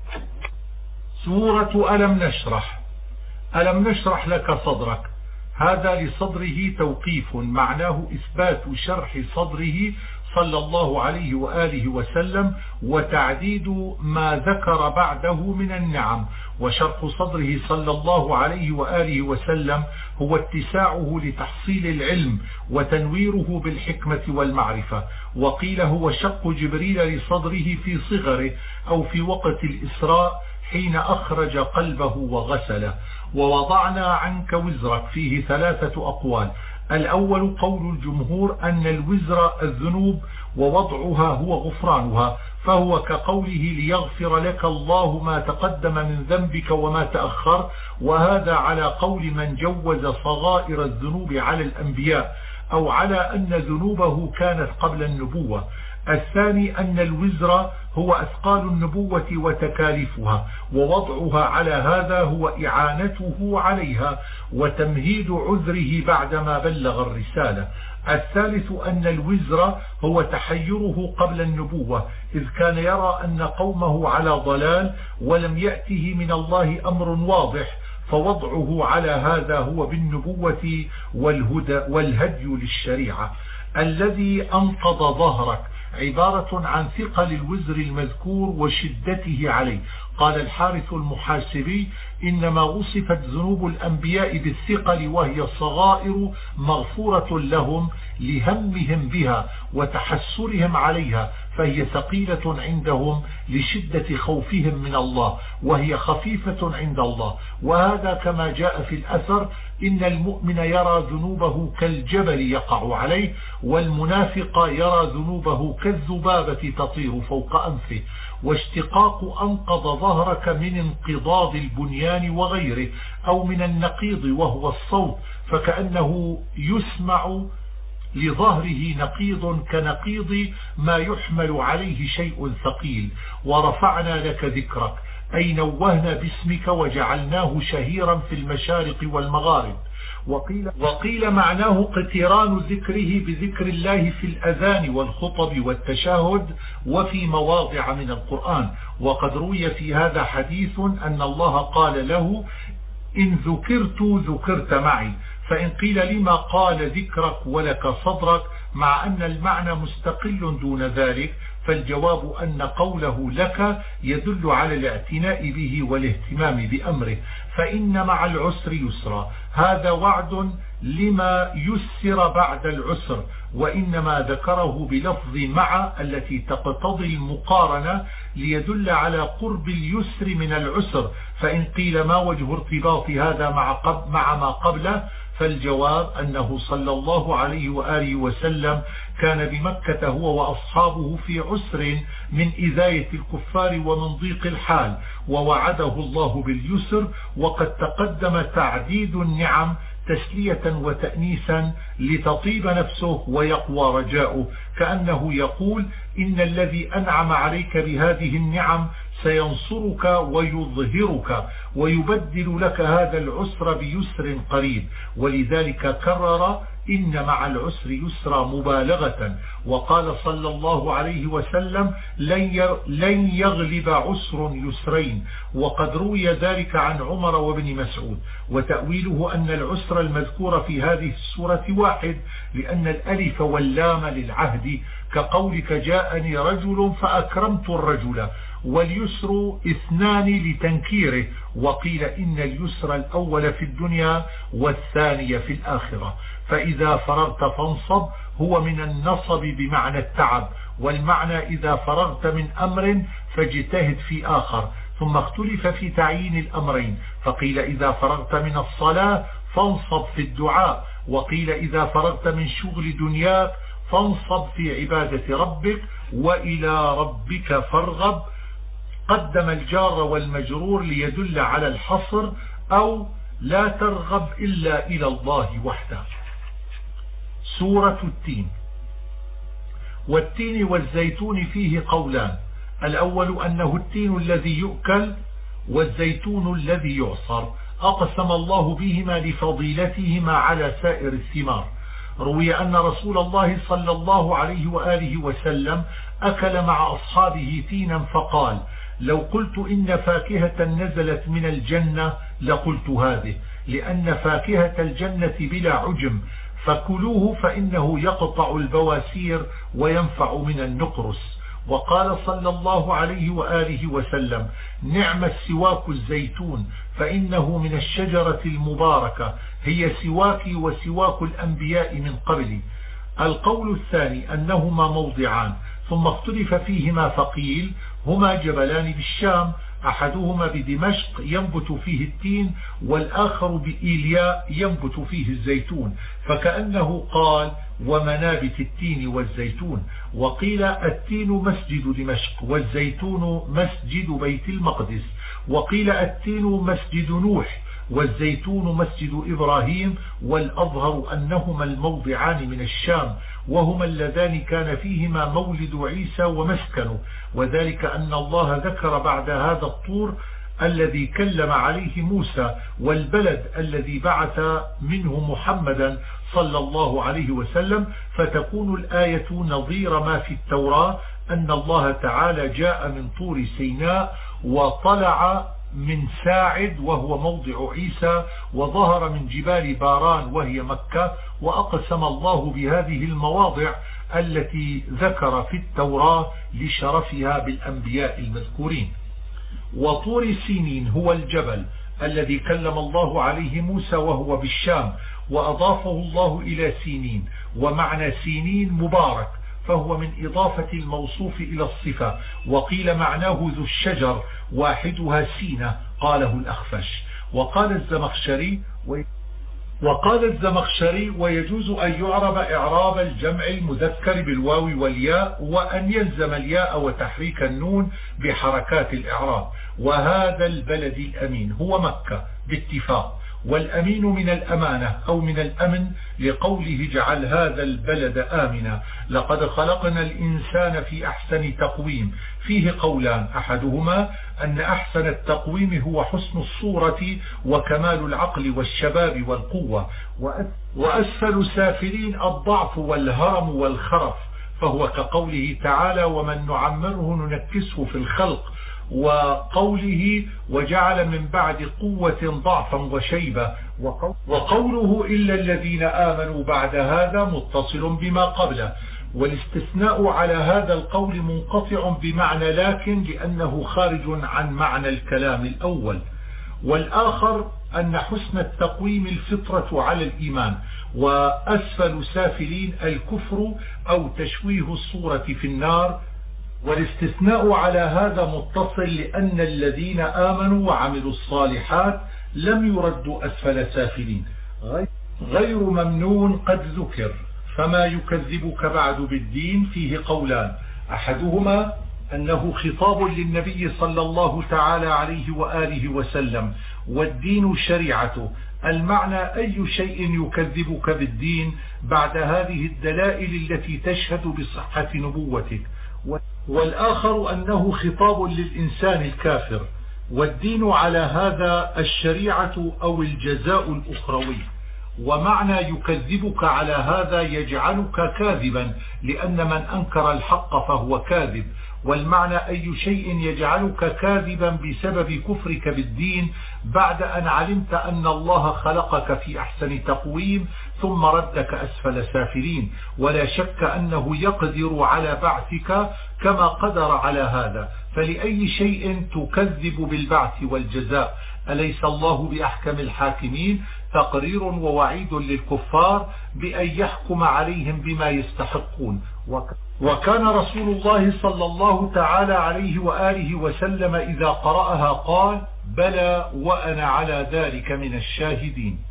سورة ألم نشرح. ألم نشرح لك صدرك، هذا لصدره توقيف معناه إثبات شرح صدره صلى الله عليه وآله وسلم وتعديد ما ذكر بعده من النعم. وشرح صدره صلى الله عليه وآله وسلم هو اتساعه لتحصيل العلم وتنويره بالحكمة والمعرفة. وقيل هو شق جبريل لصدره في صغره أو في وقت الإسراء حين أخرج قلبه وغسله. ووضعنا عنك وزرك فيه 3 أقوال. الأول قول الجمهور أن الوزر الذنوب ووضعها هو غفرانها، فهو كقوله ليغفر لك الله ما تقدم من ذنبك وما تأخر، وهذا على قول من جوز صغائر الذنوب على الأنبياء أو على أن ذنوبه كانت قبل النبوة. الثاني أن الوزر هو أثقال النبوة وتكاليفها، ووضعها على هذا هو إعانته عليها وتمهيد عذره بعدما بلغ الرسالة. الثالث أن الوزر هو تحيره قبل النبوة، إذ كان يرى أن قومه على ضلال ولم يأته من الله أمر واضح، فوضعه على هذا هو بالنبوة والهدي للشريعة. الذي أنقض ظهرك عبارة عن ثقل الوزر المذكور وشدته عليه. قال الحارث المحاسبي: إنما وصفت ذنوب الأنبياء بالثقل وهي الصغائر مغفورة لهم لهمهم بها وتحسرهم عليها، فهي ثقيلة عندهم لشدة خوفهم من الله، وهي خفيفة عند الله. وهذا كما جاء في الأثر: إن المؤمن يرى ذنوبه كالجبل يقع عليه، والمنافق يرى ذنوبه كالذبابة تطير فوق أنفه. واشتقاق أنقض ظهرك من انقضاض البنيان وغيره، أو من النقيض وهو الصوت، فكأنه يسمع لظهره نقيض كنقيض ما يحمل عليه شيء ثقيل. ورفعنا لك ذكرك، أي نوهنا باسمك وجعلناه شهيرا في المشارق والمغارب. وقيل معناه اقتران ذكره بذكر الله في الأذان والخطب والتشهد وفي مواضع من القرآن. وقد روي في هذا حديث أن الله قال له: إن ذكرت ذكرت معي، فإن قيل لما قال ذكرك ولك صدرك مع أن المعنى مستقل دون ذلك، فالجواب أن قوله لك يدل على الاعتناء به والاهتمام بأمره. فإن مع العسر يسرا، هذا وعد لما يسر بعد العسر، وإنما ذكره بلفظ مع التي تقتضي المقارنة ليدل على قرب اليسر من العسر. فإن قيل ما وجه ارتباط هذا مع ما قبله، فالجواب أنه صلى الله عليه وآله وسلم كان بمكة هو وأصحابه في عسر من إذاية الكفار ومن ضيق الحال، ووعده الله باليسر، وقد تقدم تعديد النعم تسلية وتأنيسا لتطيب نفسه ويقوى رجاؤه، كأنه يقول إن الذي أنعم عليك بهذه النعم سينصرك ويظهرك ويبدل لك هذا العسر بيسر قريب. ولذلك كرر إن مع العسر يسرا مبالغة، وقال صلى الله عليه وسلم لن يغلب عسر يسرين، وقد روي ذلك عن عمر وابن مسعود. وتأويله أن العسر المذكور في هذه السورة واحد، لأن الألف واللام للعهد، كقولك جاءني رجل فأكرمت الرجل، واليسر اثنان لتنكيره، وقيل إن اليسر الأول في الدنيا والثاني في الآخرة. فإذا فرغت فانصب هو من النصب بمعنى التعب، والمعنى إذا فرغت من أمر فاجتهد في آخر. ثم اختلف في تعيين الأمرين، فقيل إذا فرغت من الصلاة فانصب في الدعاء، وقيل إذا فرغت من شغل دنياك فانصب في عبادة ربك، وإلى ربك فارغب. قدم الجار والمجرور ليدل على الحصر، أو لا ترغب إلا إلى الله وحده. سورة التين. والتين والزيتون فيه قولان، الأول أنه التين الذي يؤكل والزيتون الذي يعصر، أقسم الله بهما لفضيلتهما على سائر الثمار. روي أن رسول الله صلى الله عليه وآله وسلم أكل مع أصحابه تينا فقال: لو قلت إن فاكهة نزلت من الجنة لقلت هذه، لأن فاكهة الجنة بلا عجم، فكلوه فإنه يقطع البواسير وينفع من النقرس. وقال صلى الله عليه وآله وسلم: نعم السواك الزيتون، فإنه من الشجرة المباركة، هي سواكي وسواك الأنبياء من قبلي. القول الثاني أنهما موضعان، ثم اختلف فيهما، فقيل هما جبلان بالشام، أحدهما بدمشق ينبت فيه التين، والآخر بإيلياء ينبت فيه الزيتون، فكأنه قال: ومنابت التين والزيتون. وقيل التين مسجد دمشق، والزيتون مسجد بيت المقدس. وقيل التين مسجد نوح، والزيتون مسجد إبراهيم. والأظهر أنهما الموضعان من الشام، وهما اللذان كان فيهما مولد عيسى ومسكنه، وذلك أن الله ذكر بعد هذا الطور الذي كلم عليه موسى، والبلد الذي بعث منه محمدا صلى الله عليه وسلم، فتكون الآية نظير ما في التوراة أن الله تعالى جاء من طور سيناء وطلع من ساعد وهو موضع عيسى، وظهر من جبال باران وهي مكة، وأقسم الله بهذه المواضع التي ذكر في التوراة لشرفها بالأنبياء المذكورين. وطور سينين هو الجبل الذي كلم الله عليه موسى وهو بالشام، وأضافه الله إلى سينين، ومعنى سينين مبارك، فهو من إضافة الموصوف إلى الصفة. وقيل معناه ذو الشجر، واحدها سينة، قاله الأخفش. وقال الزمخشري ويجوز أن يعرب إعراب الجمع المذكر بالواو والياء، وأن يلزم الياء وتحريك النون بحركات الإعراب. وهذا البلد الأمين هو مكة باتفاق، والأمين من الأمانة أو من الأمن، لقوله جعل هذا البلد آمنا. لقد خلقنا الإنسان في أحسن تقويم، فيه قولان، أحدهما أن أحسن التقويم هو حسن الصورة وكمال العقل والشباب والقوة، وأسفل سافلين الضعف والهرم والخرف، فهو كقوله تعالى: ومن نعمره ننكسه في الخلق. وقوله وجعل من بعد قوة ضعفا وشيبة، وقوله إلا الذين آمنوا بعد هذا متصل بما قبله. والاستثناء على هذا القول منقطع بمعنى لكن لأنه خارج عن معنى الكلام الأول. والآخر أن حسن التقويم الفطرة على الإيمان، وأسفل سافلين الكفر أو تشويه الصورة في النار. والاستثناء على هذا متصل لأن الذين آمنوا وعملوا الصالحات لم يردوا أسفل سافلين. غير ممنون قد ذكر، فما يكذبك بعد بالدين فيه قولان، أحدهما أنه خطاب للنبي صلى الله تعالى عليه وآله وسلم، والدين شريعته، المعنى أي شيء يكذبك بالدين بعد هذه الدلائل التي تشهد بصحة نبوتك. والآخر أنه خطاب للإنسان الكافر، والدين على هذا الشريعة أو الجزاء الأخروي. ومعنى يكذبك على هذا يجعلك كاذبا، لأن من أنكر الحق فهو كاذب. والمعنى أي شيء يجعلك كاذبا بسبب كفرك بالدين بعد أن علمت أن الله خلقك في أحسن تقويم ثم ردك أسفل سافلين. ولا شك أنه يقدر على بعثك كما قدر على هذا، فلأي شيء تكذب بالبعث والجزاء؟ أليس الله بأحكم الحاكمين؟ تقرير ووعيد للكفار بأن يحكم عليهم بما يستحقون. وكان رسول الله صلى الله تعالى عليه وآله وسلم إذا قرأها قال بلى وأنا على ذلك من الشاهدين.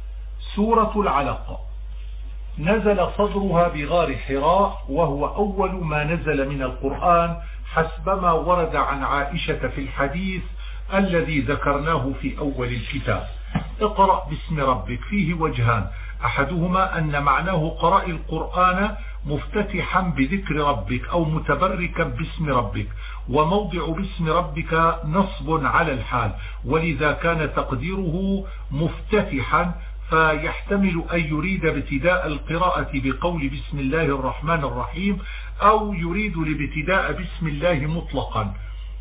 سورة العلق نزل صدرها بغار حراء، وهو أول ما نزل من القرآن حسب ما ورد عن عائشة في الحديث الذي ذكرناه في أول الكتاب. اقرأ باسم ربك فيه وجهان، أحدهما أن معناه قرأ القرآن مفتتحا بذكر ربك أو متبركا باسم ربك، وموضع باسم ربك نصب على الحال، ولذا كان تقديره مفتتحا، فيحتمل أن يريد ابتداء القراءة بقول بسم الله الرحمن الرحيم، أو يريد الابتداء بسم الله مطلقا.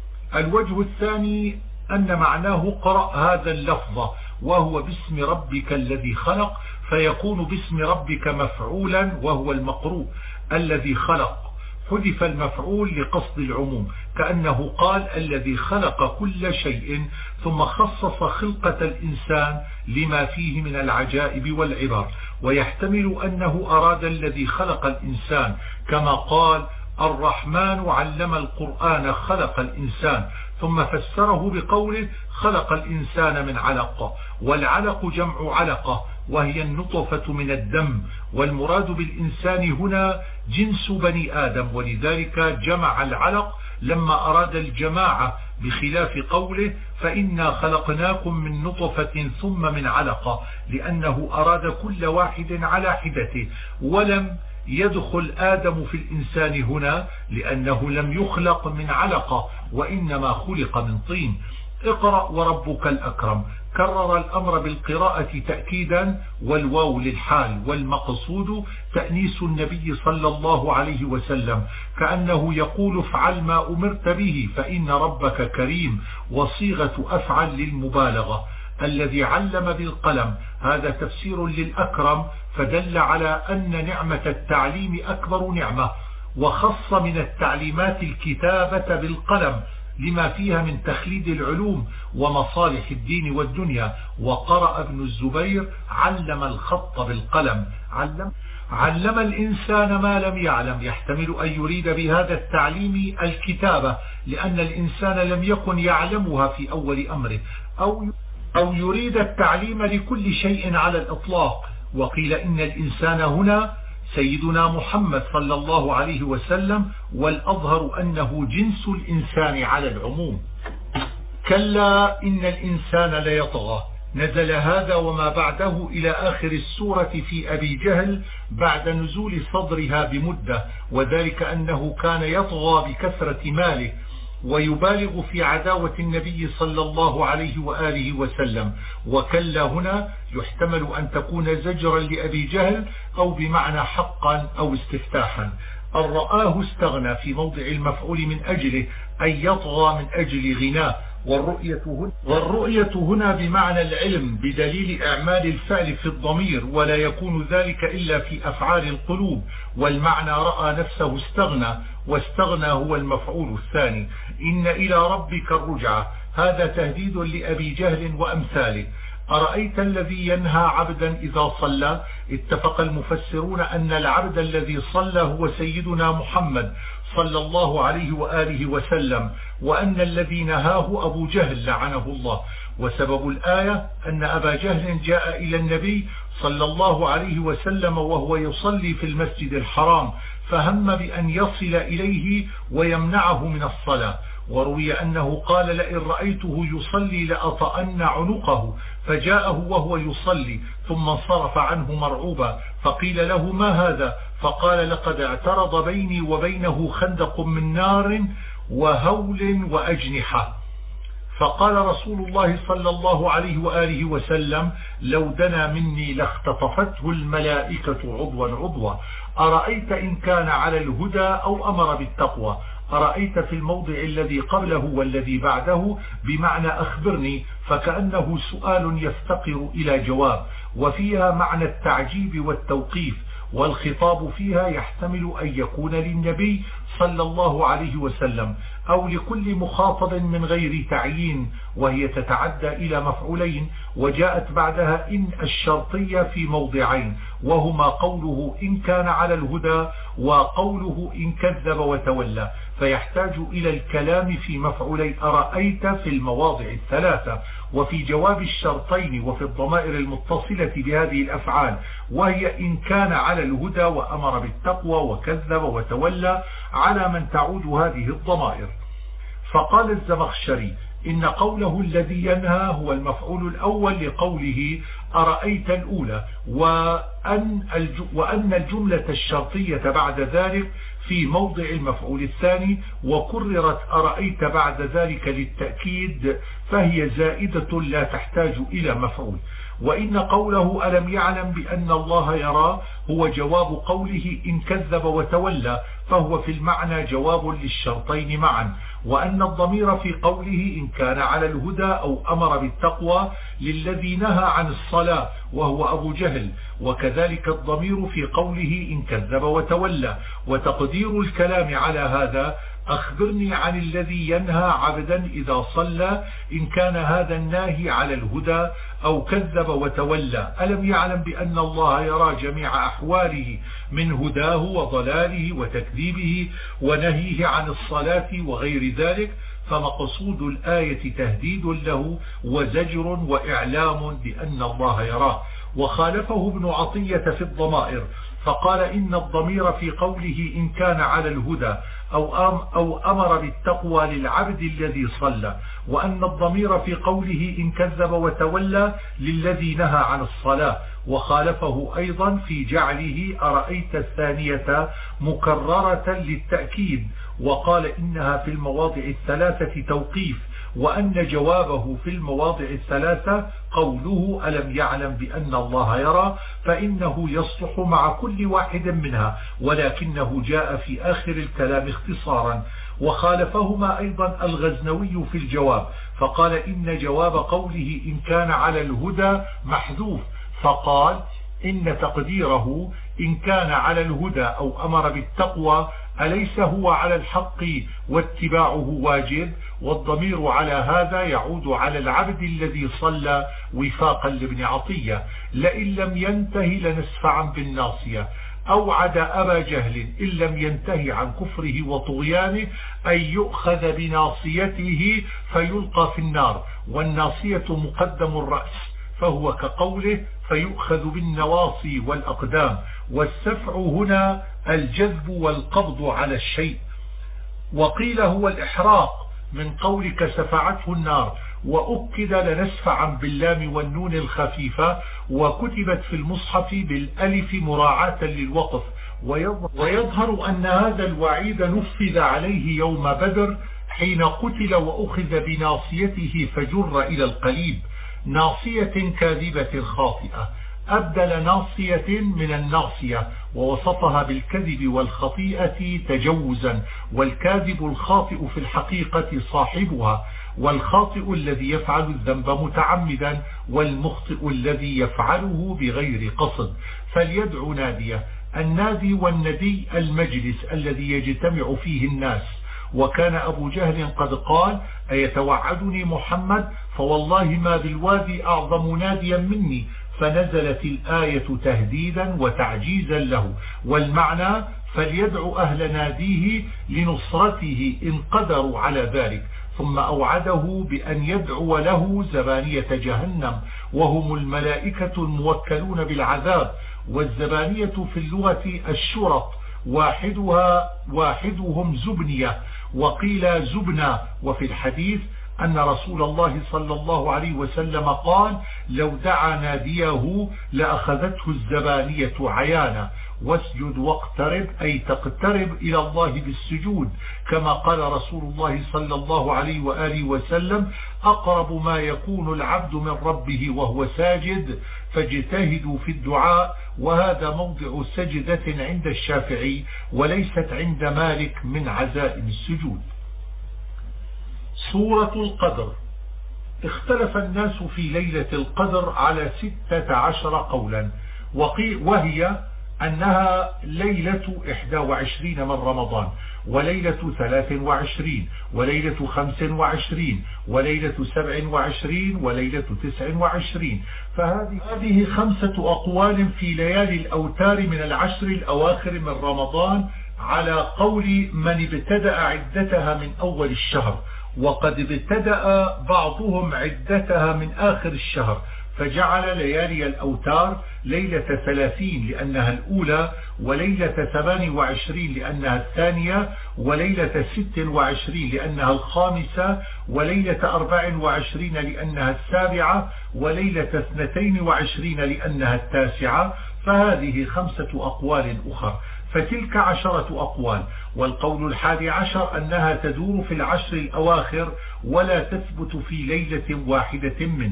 الوجه الثاني أن معناه قرأ هذا اللفظ وهو باسم ربك الذي خلق، فيكون باسم ربك مفعولا وهو المقروء الذي خلق، حذف المفعول لقصد العموم، كأنه قال الذي خلق كل شيء، ثم خصص خلقة الإنسان لما فيه من العجائب والعبر. ويحتمل أنه أراد الذي خلق الإنسان، كما قال الرحمن علم القرآن خلق الإنسان، ثم فسره بقوله خلق الإنسان من علق. والعلق جمع علقة، وهي النطفة من الدم، والمراد بالإنسان هنا جنس بني آدم، ولذلك جمع العلق لما أراد الجماعة، بخلاف قوله فإنا خلقناكم من نطفة ثم من علقة، لأنه أراد كل واحد على حدته، ولم يدخل آدم في الإنسان هنا لأنه لم يخلق من علقة، وإنما خلق من طين. اقرأ وربك الأكرم، كرر الأمر بالقراءة تأكيدا، والواو للحال، والمقصود تأنيس النبي صلى الله عليه وسلم، كأنه يقول افعل ما أمرت به فإن ربك كريم، وصيغة أفعل للمبالغة. الذي علم بالقلم، هذا تفسير للأكرم، فدل على أن نعمة التعليم أكبر نعمة، وخص من التعليمات الكتابة بالقلم لما فيها من تخليد العلوم ومصالح الدين والدنيا. وقرأ ابن الزبير علم الخط بالقلم، علم الإنسان ما لم يعلم، يحتمل أن يريد بهذا التعليم الكتابة، لأن الإنسان لم يكن يعلمها في أول أمره، أو يريد التعليم لكل شيء على الإطلاق. وقيل إن الإنسان هنا سيدنا محمد صلى الله عليه وسلم، والأظهر أنه جنس الإنسان على العموم. كلا إن الإنسان ليطغى، نزل هذا وما بعده إلى آخر السورة في أبي جهل بعد نزول صدرها بمدة، وذلك أنه كان يطغى بكثرة ماله ويبالغ في عداوة النبي صلى الله عليه وآله وسلم. وكلا هنا يحتمل أن تكون زجرا لأبي جهل، أو بمعنى حقا أو استفتاحا. أن رآه استغنى في موضع المفعول من أجله أي يطغى من أجل غناه. والرؤية هنا بمعنى العلم بدليل إعمال الفعل في الضمير، ولا يكون ذلك إلا في أفعال القلوب. والمعنى رأى نفسه استغنى، واستغنى هو المفعول الثاني. إن إلى ربك الرجعة، هذا تهديد لأبي جهل وأمثاله. أرأيت الذي ينهى عبدا إذا صلى؟ اتفق المفسرون أن العبد الذي صلى هو سيدنا محمد صلى الله عليه وآله وسلم، وأن الذي نهاه أبو جهل لعنه الله. وسبب الآية أن أبا جهل جاء إلى النبي صلى الله عليه وسلم وهو يصلي في المسجد الحرام، فهم بأن يصل إليه ويمنعه من الصلاة. وروي أنه قال لئن رأيته يصلي لأطأن عنقه، فجاءه وهو يصلي ثم انصرف عنه مرعوبا، فقيل له ما هذا؟ فقال لقد اعترض بيني وبينه خندق من نار وهول وأجنحة. فقال رسول الله صلى الله عليه وآله وسلم لو دنا مني لاختطفته الملائكة عضوا عضوا. أرأيت إن كان على الهدى أو أمر بالتقوى؟ أرأيت في الموضع الذي قبله والذي بعده بمعنى أخبرني، فكأنه سؤال يفتقر إلى جواب، وفيها معنى التعجيب والتوقيف، والخطاب فيها يحتمل أن يكون للنبي صلى الله عليه وسلم أو لكل مخاطب من غير تعيين، وهي تتعدى إلى مفعولين. وجاءت بعدها إن الشرطية في موضعين، وهما قوله إن كان على الهدى وقوله إن كذب وتولى، فيحتاج إلى الكلام في مفعولي أرأيت في المواضع الثلاثة، وفي جواب الشرطين، وفي الضمائر المتصلة بهذه الأفعال، وهي إن كان على الهدى وأمر بالتقوى وكذب وتولى، على من تعود هذه الضمائر. فقال الزمخشري إن قوله الذي ينهى هو المفعول الأول لقوله أرأيت الأولى، وأن الجملة الشرطية بعد ذلك في موضع المفعول الثاني، وكررت أرأيت بعد ذلك للتأكيد، فهي زائدة لا تحتاج إلى مفعول. وإن قوله ألم يعلم بأن الله يرى هو جواب قوله إن كذب وتولى، فهو في المعنى جواب للشرطين معا. وأن الضمير في قوله إن كان على الهدى أو أمر بالتقوى للذي نهى عن الصلاة وهو أبو جهل، وكذلك الضمير في قوله إن كذب وتولى. وتقدير الكلام على هذا أخبرني عن الذي ينهى عبدا إذا صلى، إن كان هذا الناهي على الهدى أو كذب وتولى ألم يعلم بأن الله يرى جميع أحواله من هداه وضلاله وتكذيبه ونهيه عن الصلاة وغير ذلك؟ فمقصود الآية تهديد له وزجر وإعلام بأن الله يراه. وخالفه ابن عطية في الضمائر فقال إن الضمير في قوله إن كان على الهدى أو أمر بالتقوى للعبد الذي صلى، وأن الضمير في قوله إن كذب وتولى للذي نهى عن الصلاة. وخالفه أيضا في جعله أرأيت الثانية مكررة للتأكيد، وقال إنها في المواضع الثلاثة توقيف، وأن جوابه في المواضع الثلاثة قوله ألم يعلم بأن الله يرى، فإنه يصلح مع كل واحد منها، ولكنه جاء في آخر الكلام اختصارا. وخالفهما أيضا الغزنوي في الجواب فقال إن جواب قوله إن كان على الهدى محذوف، فقال إن تقديره إن كان على الهدى أو أمر بالتقوى أليس هو على الحق واتباعه واجب؟ والضمير على هذا يعود على العبد الذي صلى وفاقا لابن عطية. لئن لم ينتهي لنسفعا بالناصية. أوعد أبا جهل إن لم ينتهي عن كفره وطغيانه أن يؤخذ بناصيته فيلقى في النار، والناصية مقدم الرأس، فهو كقوله فيؤخذ بالنواصي والأقدام. والسفع هنا الجذب والقبض على الشيء. وقيل هو الإحراق من قولك سفعته النار، وأكد لنسفعا باللام والنون الخفيفة، وكتبت في المصحف بالألف مراعاة للوقف. ويظهر أن هذا الوعيد نفذ عليه يوم بدر حين قتل وأخذ بناصيته فجر إلى القليب، ناصية كاذبة خاطئة، أبدل ناصية من الناصية، ووصفها بالكذب والخطيئة تجوزا، والكاذب الخاطئ في الحقيقة صاحبها، والخاطئ الذي يفعل الذنب متعمدا، والمخطئ الذي يفعله بغير قصد. فليدع ناديه. النادي والندي المجلس الذي يجتمع فيه الناس. وكان أبو جهل قد قال: أيتوعدني محمد؟ فوالله ما بالوادي أعظم ناديا مني. فنزلت الآية تهديدا وتعجيزا له، والمعنى: فليدع أهل ناديه لنصرته إن قدروا على ذلك. ثم أوعده بأن يدعو له زبانية جهنم، وهم الملائكة الموكلون بالعذاب. والزبانية في اللغة الشرط، واحدهم زبنية، وقيل زبنة. وفي الحديث أن رسول الله صلى الله عليه وسلم قال: لو دعا ناديه لأخذته الزبانية عيانا. واسجد واقترب، أي تقترب إلى الله بالسجود، كما قال رسول الله صلى الله عليه وآله وسلم: أقرب ما يكون العبد من ربه وهو ساجد، فاجتهدوا في الدعاء. وهذا موضع سجدة عند الشافعي، وليست عند مالك من عزائم السجود. سورة القدر. اختلف الناس في ليلة القدر على 16 قولا، وهي أنها ليلة 21 من رمضان، وليلة 23، وليلة 25، وليلة 27، وليلة 29. فهذه 5 أقوال في ليالي الأوتار من العشر الأواخر من رمضان، على قول من ابتدأ عدتها من أول الشهر، وقد ابتدأ بعضهم عدتها من آخر الشهر، فجعل ليالي الأوتار ليلة 30 لأنها الأولى، وليلة 28 لأنها الثانية، وليلة 26 لأنها الخامسة، وليلة 24 لأنها السابعة، وليلة 22 لأنها التاسعة. فهذه 5 أقوال أخرى، فتلك 10 أقوال. والقول 11 أنها تدور في العشر الأواخر ولا تثبت في ليلة واحدة منه.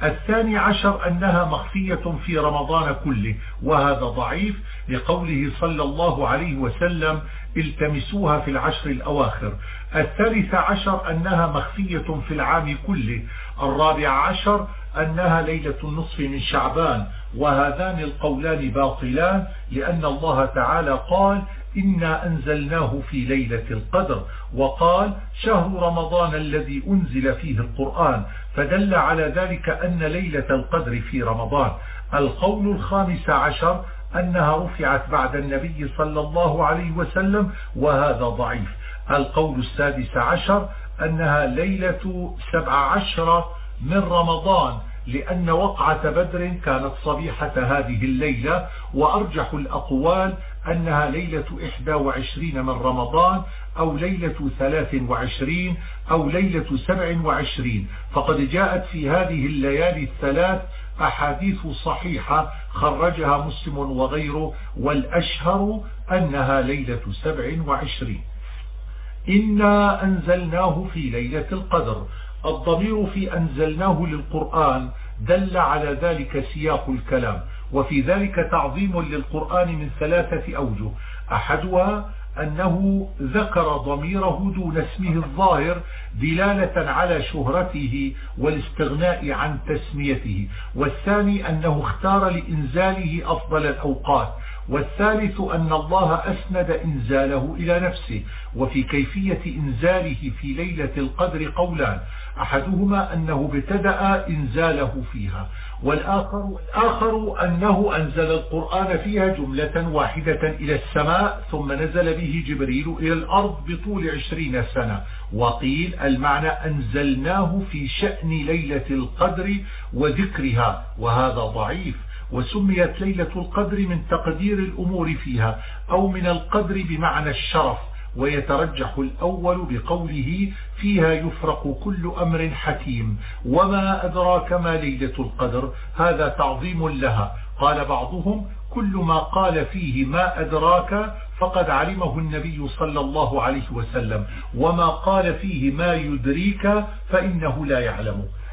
12 أنها مخفية في رمضان كله، وهذا ضعيف لقوله صلى الله عليه وسلم: التمسوها في العشر الأواخر. 13 أنها مخفية في العام كله. 14 أنها ليلة النصف من شعبان، وهذان القولان باطلان، لأن الله تعالى قال: إنا أنزلناه في ليلة القدر، وقال: شهر رمضان الذي أنزل فيه القرآن، فدل على ذلك أن ليلة القدر في رمضان. القول 15 أنها رفعت بعد النبي صلى الله عليه وسلم، وهذا ضعيف. القول 16 أنها ليلة 17 من رمضان، لأن وقعة بدر كانت صبيحة هذه الليلة. وأرجح الأقوال أنها ليلة 21 من رمضان، أو ليلة 23، أو ليلة 27. فقد جاءت في هذه الليالي الثلاث أحاديث صحيحة خرجها مسلم وغيره، والأشهر أنها ليلة 27. إنا أنزلناه في ليلة القدر. الضمير في أنزلناه للقرآن دل على ذلك سياق الكلام، وفي ذلك تعظيم للقرآن من 3 أوجه. أحدها أنه ذكر ضميره دون اسمه الظاهر دلالة على شهرته والاستغناء عن تسميته، والثاني أنه اختار لإنزاله أفضل الأوقات، والثالث أن الله أسند إنزاله إلى نفسه. وفي كيفية إنزاله في ليلة القدر قولان، أحدهما أنه ابتدأ إنزاله فيها، والآخر أنه أنزل القرآن فيها جملة واحدة إلى السماء، ثم نزل به جبريل إلى الأرض بطول 20 سنة. وقيل المعنى أنزلناه في شأن ليلة القدر وذكرها، وهذا ضعيف. وسميت ليلة القدر من تقدير الأمور فيها، أو من القدر بمعنى الشرف، ويترجح الأول بقوله: فيها يفرق كل أمر حكيم. وما أدراك ما ليلة القدر، هذا تعظيم لها. قال بعضهم: كل ما قال فيه ما أدراك فقد علمه النبي صلى الله عليه وسلم، وما قال فيه ما يدريك فإنه لا يعلم.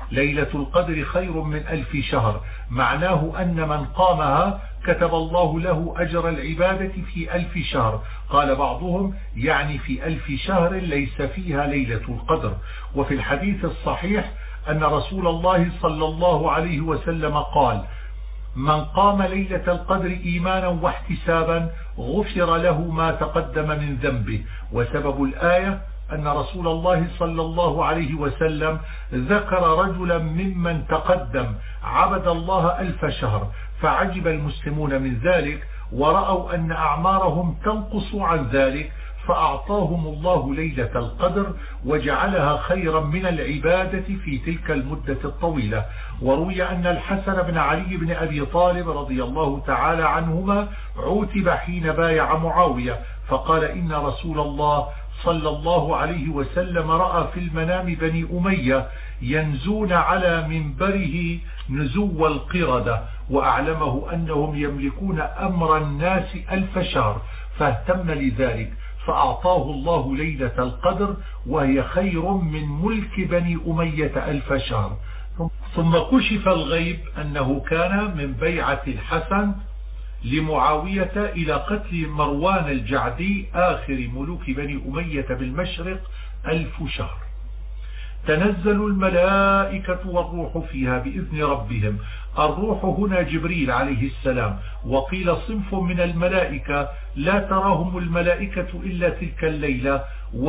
ليلة القدر خير من 1000 شهر، معناه أن من قامها كتب الله له أجر العبادة في 1000 شهر. قال بعضهم يعني في 1000 شهر ليس فيها ليلة القدر. وفي الحديث الصحيح أن رسول الله صلى الله عليه وسلم قال: من قام ليلة القدر إيمانا واحتسابا غفر له ما تقدم من ذنبه. وسبب الآية أن رسول الله صلى الله عليه وسلم ذكر رجلا ممن تقدم عبد الله 1000 شهر، فعجب المسلمون من ذلك ورأوا أن أعمارهم تنقص عن ذلك، فأعطاهم الله ليلة القدر وجعلها خيرا من العبادة في تلك المدة الطويلة. وروي أن الحسن بن علي بن أبي طالب رضي الله تعالى عنهما عوتب حين بايع معاوية، فقال: إن رسول الله صلى الله عليه وسلم رأى في المنام بني أمية ينزون على منبره نزو القردة، وأعلمه أنهم يملكون أمر الناس 1000 شهر، فاهتم لذلك فأعطاه الله ليلة القدر وهي خير من ملك بني أمية 1000 شهر. ثم كشف الغيب أنه كان من بيعة الحسن لمعاوية إلى قتل مروان الجعدي آخر ملوك بني أمية بالمشرق 1000 شهر. تنزل الملائكة والروح فيها بإذن ربهم. الروح هنا جبريل عليه السلام، وقيل صنف من الملائكة لا تراهم الملائكة إلا تلك الليلة،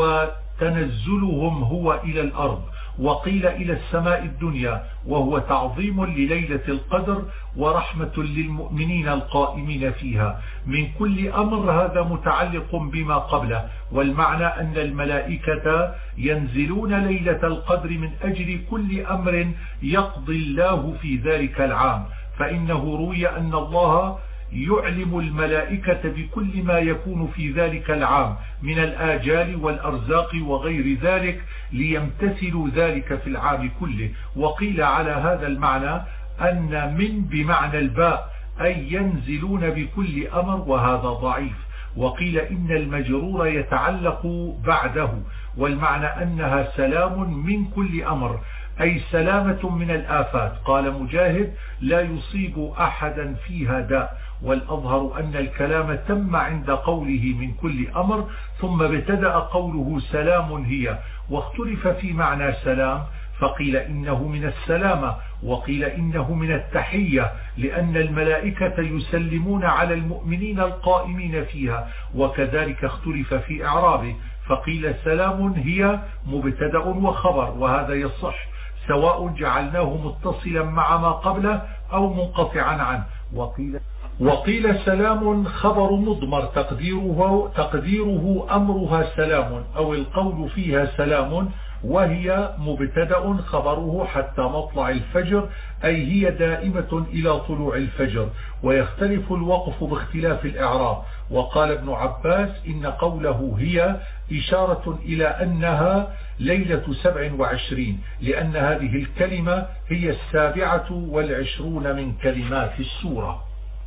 وتنزلهم هو إلى الأرض، وقيل إلى السماء الدنيا، وهو تعظيم لليلة القدر ورحمة للمؤمنين القائمين فيها من كل أمر. هذا متعلق بما قبله، والمعنى أن الملائكة ينزلون ليلة القدر من أجل كل أمر يقضي الله في ذلك العام، فإنه روي أن الله يعلم الملائكة بكل ما يكون في ذلك العام من الآجال والأرزاق وغير ذلك ليمتثلوا ذلك في العام كله. وقيل على هذا المعنى أن من بمعنى الباء أي ينزلون بكل أمر، وهذا ضعيف. وقيل إن المجرور يتعلق بعده، والمعنى أنها سلام من كل أمر أي سلامة من الآفات. قال مجاهد: لا يصيب أحدا فيها داء. والأظهر أن الكلام تم عند قوله من كل أمر، ثم ابتدأ قوله سلام هي، واختلف في معنى سلام، فقيل إنه من السلامة، وقيل إنه من التحية، لأن الملائكة يسلمون على المؤمنين القائمين فيها، وكذلك اختلف في إعرابه، فقيل سلام هي مبتدأ وخبر، وهذا يصح سواء جعلناه متصلا مع ما قبله أو منقطعا عنه. وقيل سلام خبر مضمر تقديره أمرها سلام، أو القول فيها سلام، وهي مبتدأ خبره حتى مطلع الفجر، أي هي دائمة إلى طلوع الفجر. ويختلف الوقف باختلاف الإعراب. وقال ابن عباس إن قوله هي إشارة إلى أنها ليلة 27، لأن هذه الكلمة هي 27 من كلمات السورة.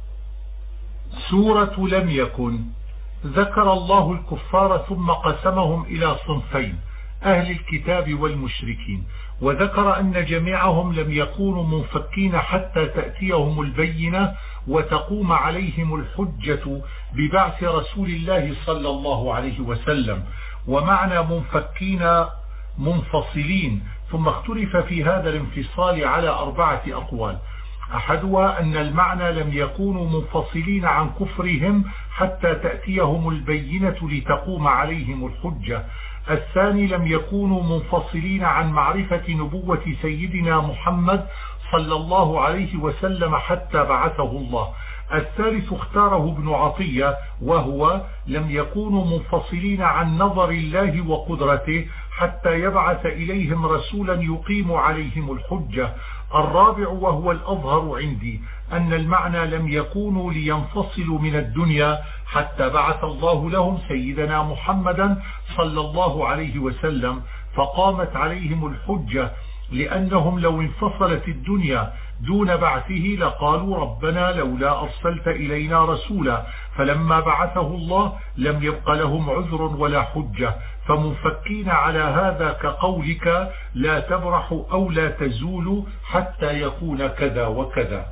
سورة لم يكن. ذكر الله الكفار ثم قسمهم إلى صنفين: أهل الكتاب والمشركين، وذكر أن جميعهم لم يكونوا منفكين حتى تأتيهم البينة وتقوم عليهم الحجة ببعث رسول الله صلى الله عليه وسلم. ومعنى منفكين منفصلين، ثم اختلف في هذا الانفصال على 4 أقوال. أحدها أن المعنى لم يكونوا منفصلين عن كفرهم حتى تأتيهم البينة لتقوم عليهم الحجة. الثاني لم يكونوا منفصلين عن معرفة نبوة سيدنا محمد صلى الله عليه وسلم حتى بعثه الله. الثالث اختاره ابن عطية، وهو لم يكونوا منفصلين عن نظر الله وقدرته حتى يبعث إليهم رسولا يقيم عليهم الحجة. الرابع وهو الأظهر عندي أن المعنى لم يكونوا لينفصلوا من الدنيا حتى بعث الله لهم سيدنا محمدا صلى الله عليه وسلم فقامت عليهم الحجة، لأنهم لو انفصلت الدنيا دون بعثه لقالوا ربنا لولا أرسلت إلينا رسولا، فلما بعثه الله لم يبق لهم عذر ولا حجة، فمنفكين على هذا كقولك لا تبرح أو لا تزول حتى يكون كذا وكذا.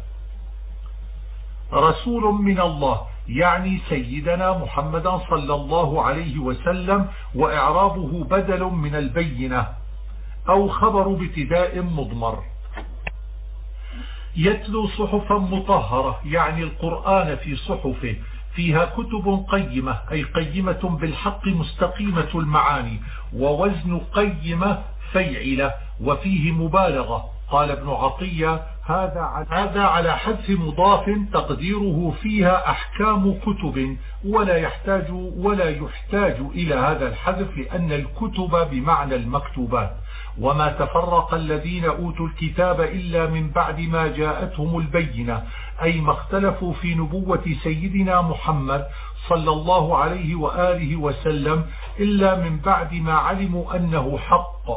رسول من الله يعني سيدنا محمد صلى الله عليه وسلم، وإعرابه بدل من البينة أو خبر ابتداء مضمر. يتلو صحفا مطهرة يعني القرآن في صحفه فيها كتب قيمة أي قيمة بالحق مستقيمة المعاني، ووزن قيمة فيعلة، وفيه مبالغة. قال ابن عطية هذا على حذف مضاف تقديره فيها أحكام كتب، ولا يحتاج إلى هذا الحذف لأن الكتب بمعنى المكتوبات. وما تفرق الذين أوتوا الكتاب إلا من بعد ما جاءتهم البينة، أي ما اختلفوا في نبوة سيدنا محمد صلى الله عليه وآله وسلم إلا من بعد ما علموا أنه حق.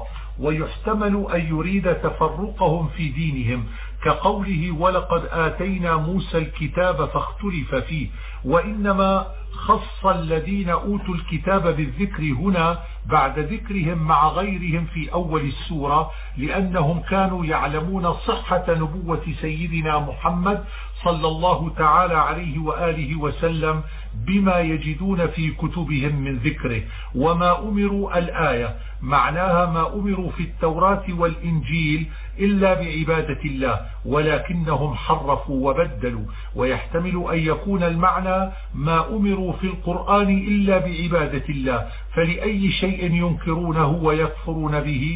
ويحتمل أن يريد تفرقهم في دينهم كقوله ولقد آتينا موسى الكتاب فاختلف فيه، وإنما خص الذين أوتوا الكتاب بالذكر هنا بعد ذكرهم مع غيرهم في أول السورة، لأنهم كانوا يعلمون صحة نبوة سيدنا محمد صلى الله تعالى عليه وآله وسلم بما يجدون في كتبهم من ذكره. وما أمروا الآية معناها ما أمروا في التوراة والإنجيل إلا بعبادة الله، ولكنهم حرفوا وبدلوا. ويحتمل أن يكون المعنى ما أمروا في القرآن إلا بعبادة الله، فلأي شيء ينكرونه ويكفرون به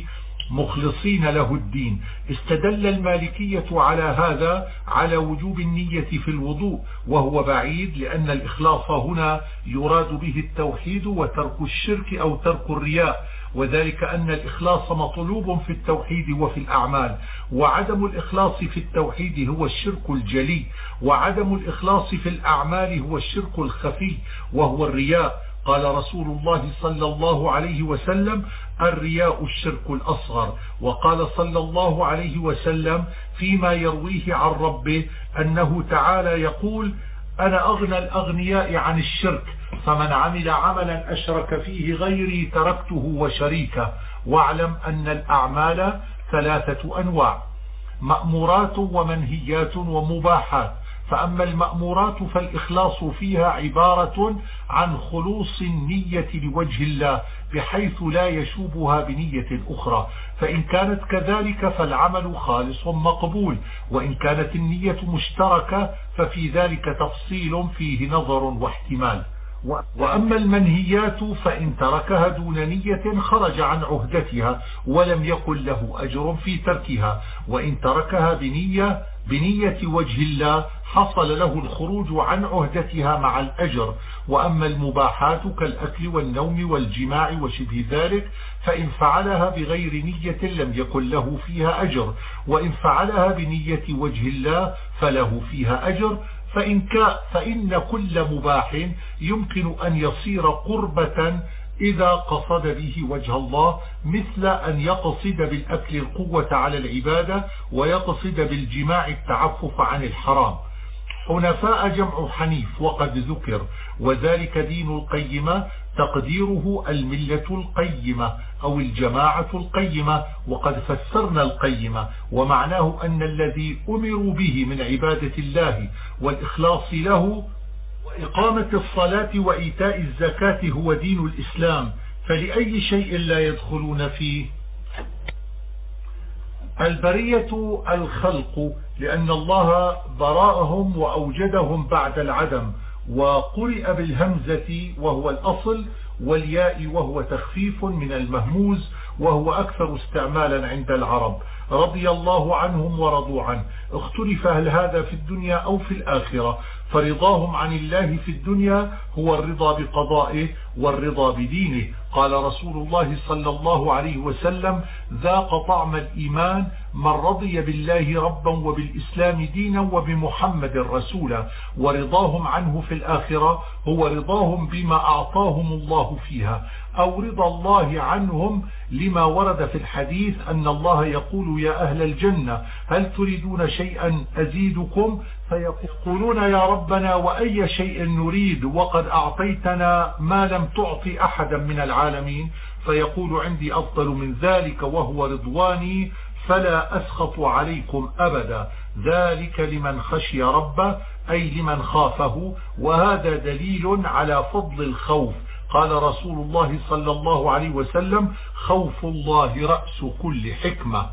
مخلصين له الدين. استدل المالكية على هذا على وجوب النية في الوضوء، وهو بعيد لأن الإخلاص هنا يراد به التوحيد وترك الشرك أو ترك الرياء، وذلك أن الإخلاص مطلوب في التوحيد وفي الأعمال، وعدم الإخلاص في التوحيد هو الشرك الجلي، وعدم الإخلاص في الأعمال هو الشرك الخفي وهو الرياء. قال رسول الله صلى الله عليه وسلم الرياء الشرك الأصغر. وقال صلى الله عليه وسلم فيما يرويه عن ربه أنه تعالى يقول أنا أغنى الأغنياء عن الشرك، فمن عمل عملا أشرك فيه غيري تركته وشريكه. واعلم أن الأعمال ثلاثة أنواع: مأمورات ومنهيات ومباحات. فأما المأمورات فالإخلاص فيها عبارة عن خلوص النية لوجه الله بحيث لا يشوبها بنية أخرى، فإن كانت كذلك فالعمل خالص مقبول، وإن كانت النية مشتركة ففي ذلك تفصيل فيه نظر واحتمال. وأما المنهيات فإن تركها دون نية خرج عن عهدتها ولم يكن له أجر في تركها، وإن تركها بنية وجه الله حصل له الخروج عن عهدتها مع الأجر. وأما المباحات كالأكل والنوم والجماع وشبه ذلك فإن فعلها بغير نية لم يكن له فيها أجر، وإن فعلها بنية وجه الله فله فيها أجر. فإن كل مباح يمكن أن يصير قربة إذا قصد به وجه الله، مثل أن يقصد بالأكل القوة على العبادة ويقصد بالجماع التعفف عن الحرام. حنفاء جمع حنيف وقد ذكر، وذلك دين القيمة تقديره الملة القيمة أو الجماعة القيمة، وقد فسرنا القيمة ومعناه أن الذي أمروا به من عبادة الله والإخلاص له وإقامة الصلاة وإيتاء الزكاة هو دين الإسلام، فلأي شيء لا يدخلون فيه. البرية الخلق لأن الله براءهم وأوجدهم بعد العدم، وقرئ بالهمزة وهو الأصل والياء وهو تخفيف من المهموز وهو أكثر استعمالا عند العرب. رضي الله عنهم ورضوا عنه. اختلف هل هذا في الدنيا أو في الآخرة، فرضاهم عن الله في الدنيا هو الرضا بقضائه والرضا بدينه. قال رسول الله صلى الله عليه وسلم ذاق طعم الإيمان من رضي بالله ربا وبالإسلام دينا وبمحمد رسولا. ورضاهم عنه في الآخرة هو رضاهم بما أعطاهم الله فيها، أو رضا الله عنهم لما ورد في الحديث أن الله يقول يا أهل الجنة هل تريدون شيئا أزيدكم؟ فيقولون يا ربنا وأي شيء نريد وقد أعطيتنا ما لم تعطي أحدا من العالمين. فيقول عندي أفضل من ذلك وهو رضواني فلا أسخط عليكم أبدا، ذلك لمن خشي ربه أي لمن خافه. وهذا دليل على فضل الخوف. قال رسول الله صلى الله عليه وسلم خوف الله رأس كل حكمة.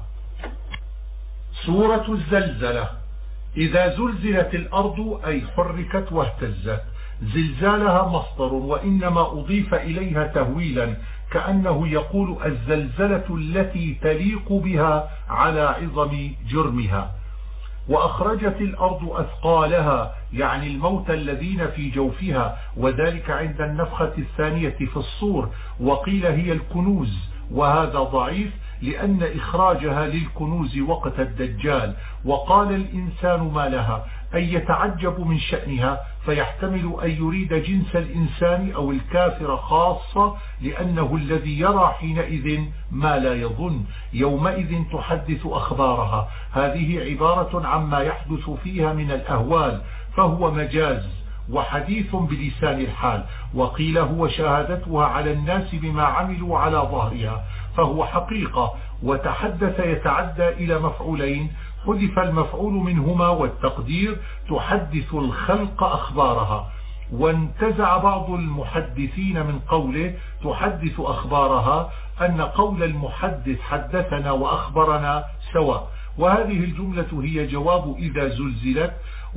سورة الزلزلة. إذا زلزلت الأرض أي حركت واهتزت. زلزالها مصدر وإنما أضيف إليها تهويلا كأنه يقول الزلزلة التي تليق بها على عظم جرمها. وأخرجت الأرض أثقالها يعني الموت الذين في جوفها، وذلك عند النفخة الثانية في الصور. وقيل هي الكنوز، وهذا ضعيف لأن إخراجها للكنوز وقت الدجال. وقال الإنسان ما لها أي يتعجب من شأنها، فيحتمل أن يريد جنس الإنسان أو الكافر خاصة لأنه الذي يرى حينئذ ما لا يظن. يومئذ تحدث أخبارها، هذه عبارة عما يحدث فيها من الأهوال، فهو مجاز وحديث بلسان الحال. وقيل هو شهادتها على الناس بما عملوا على ظهرها، فهو حقيقة. وتحدث يتعدى إلى مفعولين، حذف المفعول منهما والتقدير تحدث الخلق أخبارها. وانتزع بعض المحدثين من قوله تحدث أخبارها أن قول المحدث حدثنا وأخبرنا سواء. وهذه الجملة هي جواب إذا زلزلت،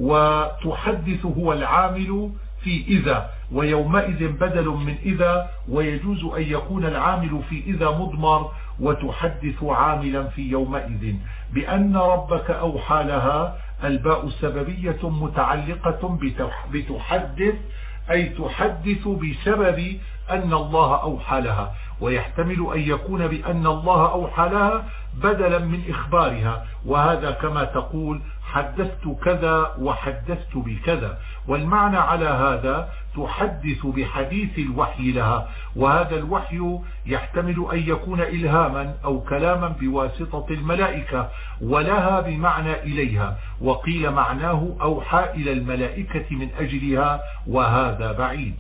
وتحدث هو العامل في إذا، ويومئذ بدل من إذا، ويجوز أن يكون العامل في إذا مضمر وتحدث عاملا في يومئذ. بأن ربك أوحى لها، الباء سببية متعلقة بتحدث أي تحدث بسبب أن الله أوحى لها، ويحتمل أن يكون بأن الله أوحى لها بدلا من إخبارها، وهذا كما تقول حدثت كذا وحدثت بكذا. والمعنى على هذا تحدث بحديث الوحي لها، وهذا الوحي يحتمل أن يكون إلهاما أو كلاما بواسطة الملائكة، ولها بمعنى إليها. وقيل معناه أوحى إلى الملائكة من أجلها، وهذا بعيد.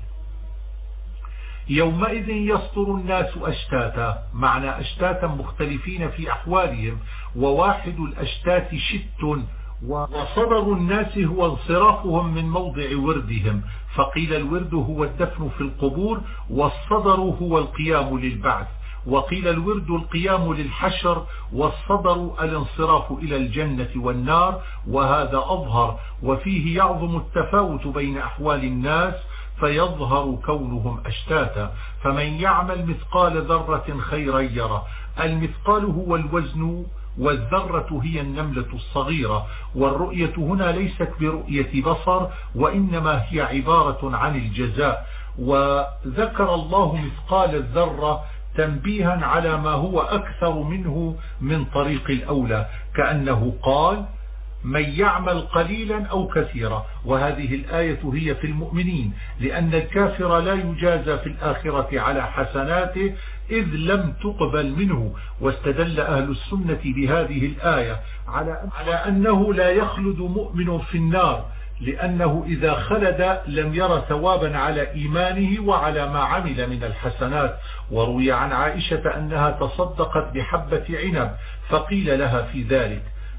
يومئذ يصدر الناس أشتاتا، معنى أشتاتا مختلفين في أحوالهم، وواحد الأشتات شت. وصدر الناس هو انصرافهم من موضع وردهم، فقيل الورد هو الدفن في القبور، والصدر هو القيام للبعث. وقيل الورد القيام للحشر، والصدر الانصراف إلى الجنة والنار، وهذا أظهر. وفيه يعظم التفاوت بين أحوال الناس فيظهر كونهم أشتاتا. فمن يعمل مثقال ذرة خيرا يره. المثقال هو الوزن، والذرة هي النملة الصغيرة. والرؤية هنا ليست برؤية بصر، وإنما هي عبارة عن الجزاء. وذكر الله مثقال الذرة تنبيها على ما هو أكثر منه من طريق الأولى، كأنه قال من يعمل قليلا أو كثيرا. وهذه الآية هي في المؤمنين، لأن الكافر لا يجازى في الآخرة على حسناته إذ لم تقبل منه. واستدل أهل السنة بهذه الآية على أنه لا يخلد مؤمن في النار، لأنه إذا خلد لم ير ثوابا على إيمانه وعلى ما عمل من الحسنات. وروي عن عائشة أنها تصدقت بحبة عنب، فقيل لها في ذلك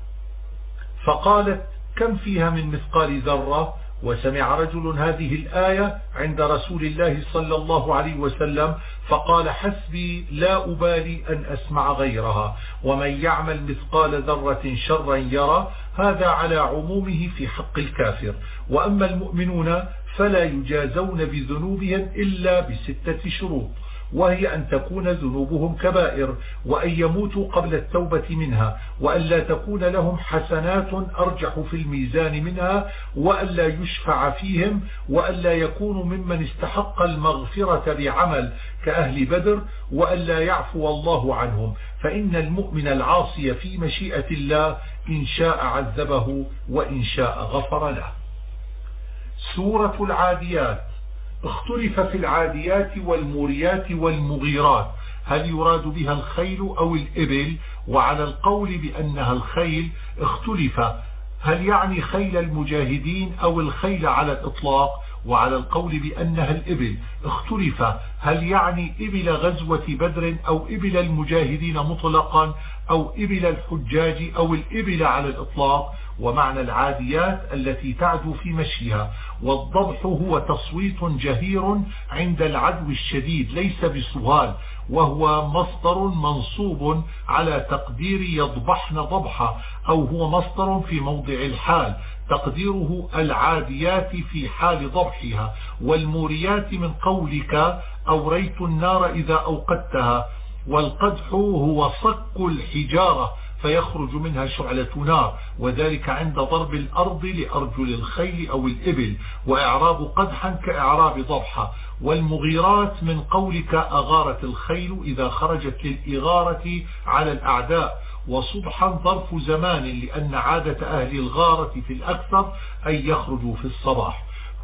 فقالت كم فيها من مثقال ذرة؟ وسمع رجل هذه الآية عند رسول الله صلى الله عليه وسلم فقال حسبي لا أبالي أن أسمع غيرها. ومن يعمل مثقال ذرة شرا يرى، هذا على عمومه في حق الكافر. وأما المؤمنون فلا يجازون بذنوبهم إلا ب6 شروط، وهي أن تكون ذنوبهم كبائر، وأن يموتوا قبل التوبة منها، وأن لا تكون لهم حسنات أرجح في الميزان منها، وأن لا يشفع فيهم، وأن لا يكونوا ممن استحق المغفرة بعمل كأهل بدر، وأن لا يعفو الله عنهم. فإن المؤمن العاصي في مشيئة الله إن شاء عذبه وإن شاء غفر له. سورة العاديات. اختلف في العاديات والموريات والمغيرات، هل يراد بها الخيل أو الإبل؟ وعلى القول بأنها الخيل اختلف، هل يعني خيل المجاهدين أو الخيل على الإطلاق؟ وعلى القول بأنها الإبل اختلف، هل يعني إبل غزوة بدر أو إبل المجاهدين مطلقا أو إبل الحجاج أو الإبل على الإطلاق؟ ومعنى العاديات التي تعدو في مشيها. والضبح هو تصويت جهير عند العدو الشديد ليس بسهال، وهو مصدر منصوب على تقدير يضبحن ضبحا، أو هو مصدر في موضع الحال تقديره العاديات في حال ضبحها. والموريات من قولك أوريت النار إذا أوقدتها. والقدح هو صك الحجارة فيخرج منها شعلة نار، وذلك عند ضرب الأرض لأرجل الخيل أو الإبل. وإعراب قدحا كإعراب ضبحة. والمغيرات من قولك أغارت الخيل إذا خرجت للإغارة على الأعداء. وصبحا ظرف زمان لأن عادة أهل الغارة في الأكثر أن يخرجوا في الصباح.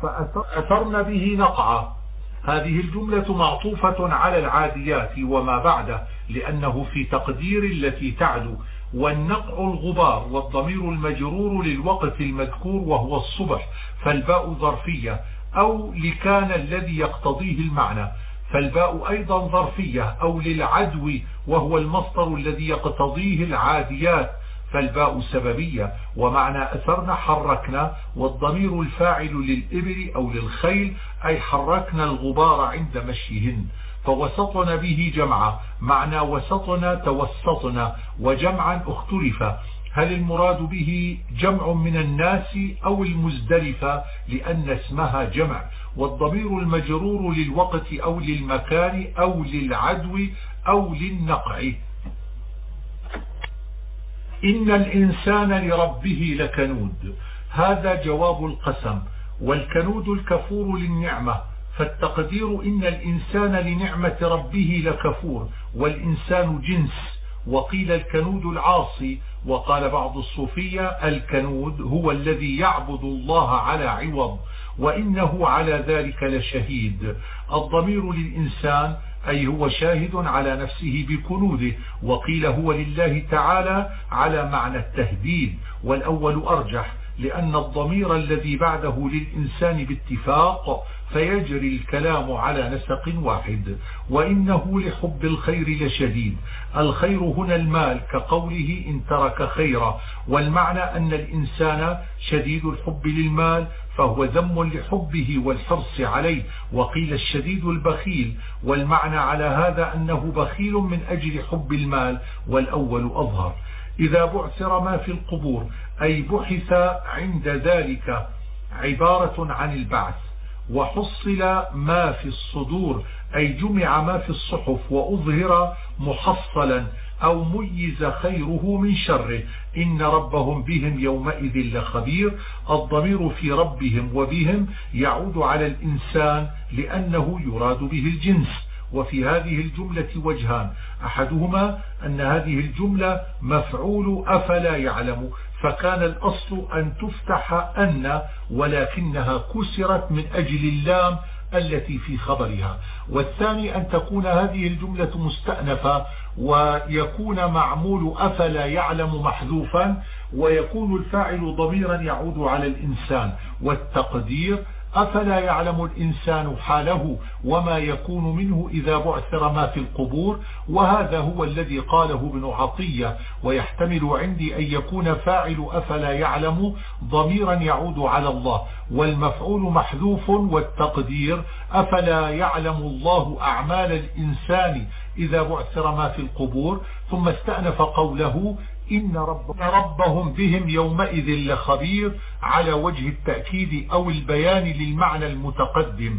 فأثرن به نقعا. هذه الجملة معطوفة على العاديات وما بعده لأنه في تقدير التي تعدو. والنقع الغبار، والضمير المجرور للوقت المذكور وهو الصبح، فالباء ظرفية أو لكان الذي يقتضيه المعنى، فالباء أيضا ظرفية أو للعدو وهو المصدر الذي يقتضيه العاديات، فالباء سببية. ومعنى أثرنا حركنا، والضمير الفاعل للإبل أو للخيل أي حركنا الغبار عند مشيهن. فوسطنا به جمعا، معنى وسطنا توسطنا، وجمعا اختلف، هل المراد به جمع من الناس أو المزدلفة لأن اسمها جمع. والضمير المجرور للوقت أو للمكان أو للعدو أو للنقع. إن الإنسان لربه لكنود، هذا جواب القسم. والكنود الكفور للنعمة، فالتقدير إن الإنسان لنعمة ربه لكفور، والإنسان جنس. وقيل الكنود العاصي. وقال بعض الصوفية الكنود هو الذي يعبد الله على عوض، وإنه على ذلك لشهيد. الضمير للإنسان أي هو شاهد على نفسه بكنوده. وقيل هو لله تعالى على معنى التهديد، والأول أرجح لأن الضمير الذي بعده للإنسان باتفاق، فيجري الكلام على نسق واحد. وإنه لحب الخير لشديد. الخير هنا المال كقوله إن ترك خيرا، والمعنى أن الإنسان شديد الحب للمال، فهو ذم لحبه والحرص عليه. وقيل الشديد البخيل، والمعنى على هذا أنه بخيل من أجل حب المال، والأول أظهر. إذا بعثر ما في القبور أي بحث عند ذلك عبارة عن البعث. وحصل ما في الصدور أي جمع ما في الصحف، وأظهر محصلا أو ميز خيره من شره. إن ربهم بهم يومئذ لخبير. الضمير في ربهم وبهم يعود على الإنسان لأنه يراد به الجنس. وفي هذه الجملة وجهان، أحدهما أن هذه الجملة مفعول أفلا يعلم، فكان الأصل أن تفتح أن، ولكنها كسرت من أجل اللام التي في خبرها. والثاني أن تكون هذه الجملة مستأنفة، ويكون معمول أفلا يعلم محذوفا، ويكون الفاعل ضميرا يعود على الإنسان. والتقدير أفلا يعلم الإنسان حاله وما يكون منه إذا بعثر ما في القبور. وهذا هو الذي قاله ابن عطية. ويحتمل عندي أن يكون فاعل أفلا يعلم ضميرا يعود على الله، والمفعول محذوف، والتقدير أفلا يعلم الله أعمال الإنسان إذا بعثر ما في القبور. ثم استأنف قوله إن ربهم بهم يومئذ لخبير على وجه التأكيد أو البيان للمعنى المتقدم.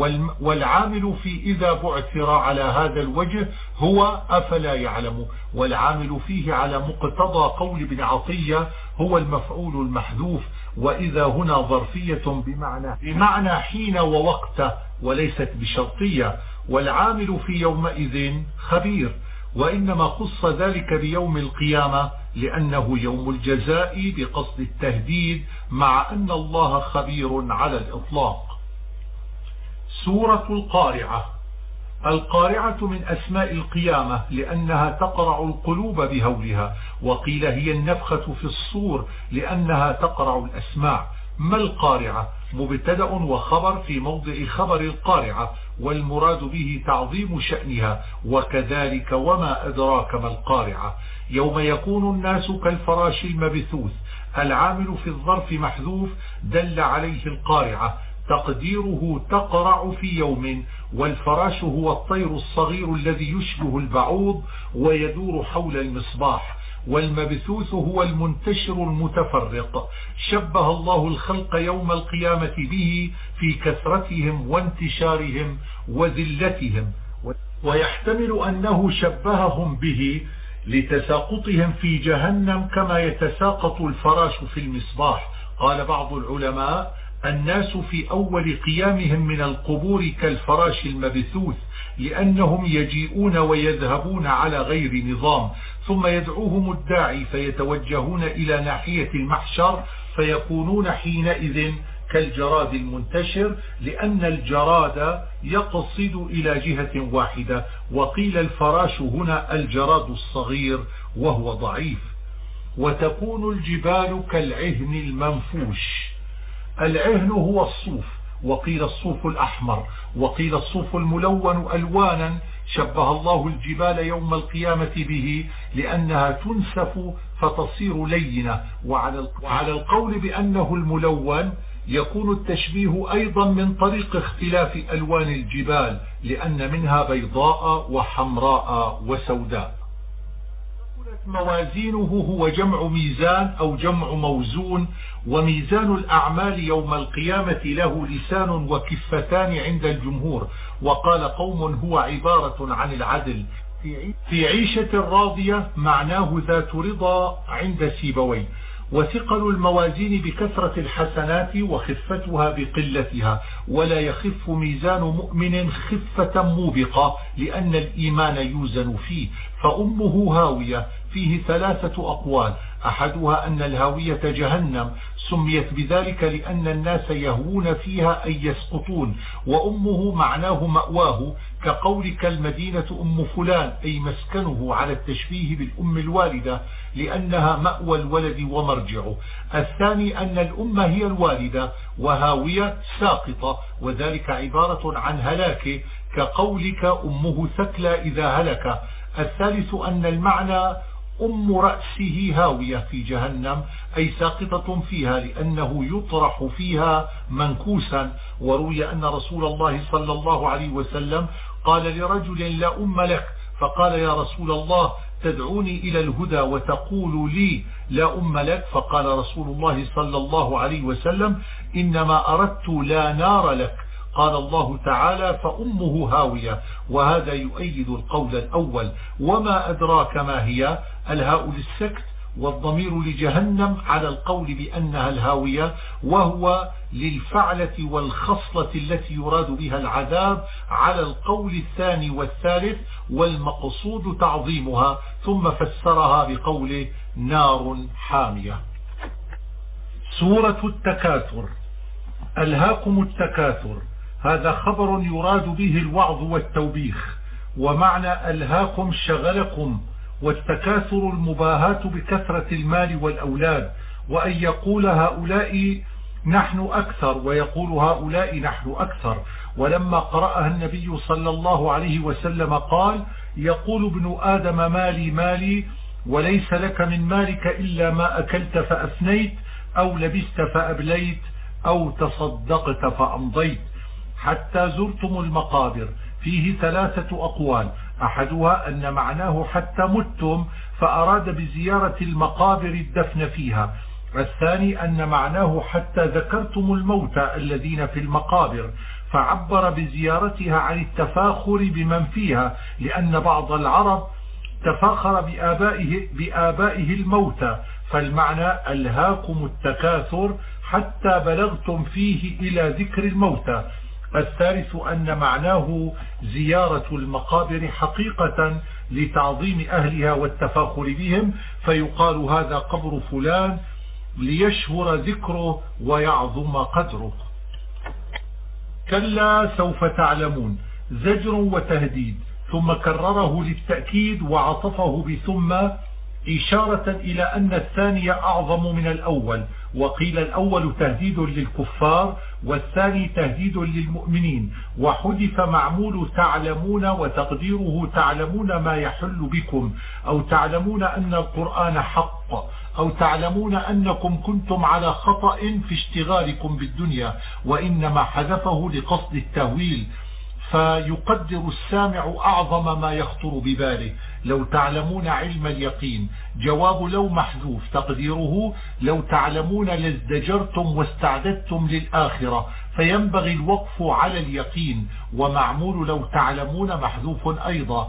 والعامل في إذا بعثر على هذا الوجه هو أفلا يعلم، والعامل فيه على مقتضى قول ابن عطية هو المفعول المحذوف. وإذا هنا ظرفية بمعنى حين ووقت، وليست بشرطية. والعامل في يومئذ خبير، وإنما خص ذلك بيوم القيامة لأنه يوم الجزاء بقصد التهديد، مع أن الله خبير على الإطلاق. سورة القارعة القارعة من أسماء القيامة لأنها تقرع القلوب بهولها، وقيل هي النفخة في الصور لأنها تقرع الأسماع. ما القارعة؟ مبتدأ وخبر في موضع خبر القارعة، والمراد به تعظيم شأنها. وكذلك وما أدراك ما القارعة. يوم يكون الناس كالفراش المبثوث، العامل في الظرف محذوف دل عليه القارعة، تقديره تقرع في يوم. والفراش هو الطير الصغير الذي يشبه البعوض ويدور حول المصباح. والمبثوث هو المنتشر المتفرق. شبه الله الخلق يوم القيامة به في كثرتهم وانتشارهم وذلتهم، ويحتمل أنه شبههم به لتساقطهم في جهنم كما يتساقط الفراش في المصباح. قال بعض العلماء: الناس في أول قيامهم من القبور كالفراش المبثوث، لأنهم يجيئون ويذهبون على غير نظام، ثم يدعوهم الداعي فيتوجهون إلى ناحية المحشر، فيكونون حينئذ كالجراد المنتشر، لأن الجراد يقصد إلى جهة واحدة. وقيل الفراش هنا الجراد الصغير وهو ضعيف. وتكون الجبال كالعهن المنفوش. العهن هو الصوف، وقيل الصوف الأحمر، وقيل الصوف الملون ألوانا. شبه الله الجبال يوم القيامة به لأنها تنسف فتصير لينة. وعلى القول بأنه الملون يكون التشبيه أيضا من طريق اختلاف ألوان الجبال، لأن منها بيضاء وحمراء وسوداء. موازينه هو جمع ميزان أو جمع موزون. وميزان الأعمال يوم القيامة له لسان وكفتان عند الجمهور. وقال قوم هو عبارة عن العدل. في عيشة راضية معناه ذات رضا عند سيبويه. وثقل الموازين بكثرة الحسنات وخفتها بقلتها. ولا يخف ميزان مؤمن خفة موبقة، لأن الإيمان يوزن فيه. فأمه هاوية فيه 3 أقوال. أحدها أن الهاوية جهنم، سميت بذلك لأن الناس يهوون فيها أي يسقطون. وأمه معناه مأواه، كقولك المدينة أم فلان، أي مسكنه، على التشبيه بالأم الوالدة لأنها مأوى الولد ومرجعه. الثاني أن الأم هي الوالدة، وهاوية ساقطة، وذلك عبارة عن هلاكه، كقولك أمه ثكلى إذا هلك. الثالث أن المعنى أم رأسه هاوية في جهنم، أي ساقطة فيها، لأنه يطرح فيها منكوسا. وروي أن رسول الله صلى الله عليه وسلم قال لرجل: لا أم لك، فقال: يا رسول الله، تدعوني إلى الهدى وتقول لي لا أم لك؟ فقال رسول الله صلى الله عليه وسلم: إنما أردت لا نار لك. قال الله تعالى: فأمه هاوية. وهذا يؤيد القول الأول. وما أدراك ما هي؟ الهاء للسكت، والضمير لجهنم على القول بأنها الهاوية، وهو للفعلة والخصلة التي يراد بها العذاب على القول الثاني والثالث، والمقصود تعظيمها. ثم فسرها بقوله: نار حامية. سورة التكاثر. ألهاكم التكاثر، هذا خبر يراد به الوعظ والتوبيخ. ومعنى ألهاكم شغلكم، والتكاثر المباهاة بكثرة المال والأولاد، وأن يقول هؤلاء نحن أكثر ويقول هؤلاء نحن أكثر. ولما قرأها النبي صلى الله عليه وسلم قال: يقول ابن آدم مالي مالي، وليس لك من مالك إلا ما أكلت فأفنيت، أو لبست فأبليت، أو تصدقت فأمضيت. حتى زرتم المقابر، فيه 3 أقوال. أحدها أن معناه حتى متم، فأراد بزيارة المقابر الدفن فيها. الثاني أن معناه حتى ذكرتم الموتى الذين في المقابر، فعبر بزيارتها عن التفاخر بمن فيها، لأن بعض العرب تفاخر بآبائه الموتى. فالمعنى: ألهاكم التكاثر حتى بلغتم فيه إلى ذكر الموتى. الثالث أن معناه زيارة المقابر حقيقة لتعظيم أهلها والتفاخر بهم، فيقال هذا قبر فلان ليشهر ذكره ويعظم قدره. كلا سوف تعلمون، زجر وتهديد، ثم كرره للتأكيد وعطفه بثم إشارة إلى أن الثاني أعظم من الأول، وقيل الأول تهديد للكفار والثاني تهديد للمؤمنين، وحذف معمول تعلمون وتقديره تعلمون ما يحل بكم، أو تعلمون أن القرآن حق، أو تعلمون أنكم كنتم على خطأ في اشتغالكم بالدنيا، وإنما حذفه لقصد التهويل، فيقدر السامع أعظم ما يخطر بباله. لو تعلمون علم اليقين، جواب لو محذوف، تقديره لو تعلمون لازدجرتم واستعددتم للآخرة، فينبغي الوقف على اليقين، ومعمول لو تعلمون محذوف أيضا،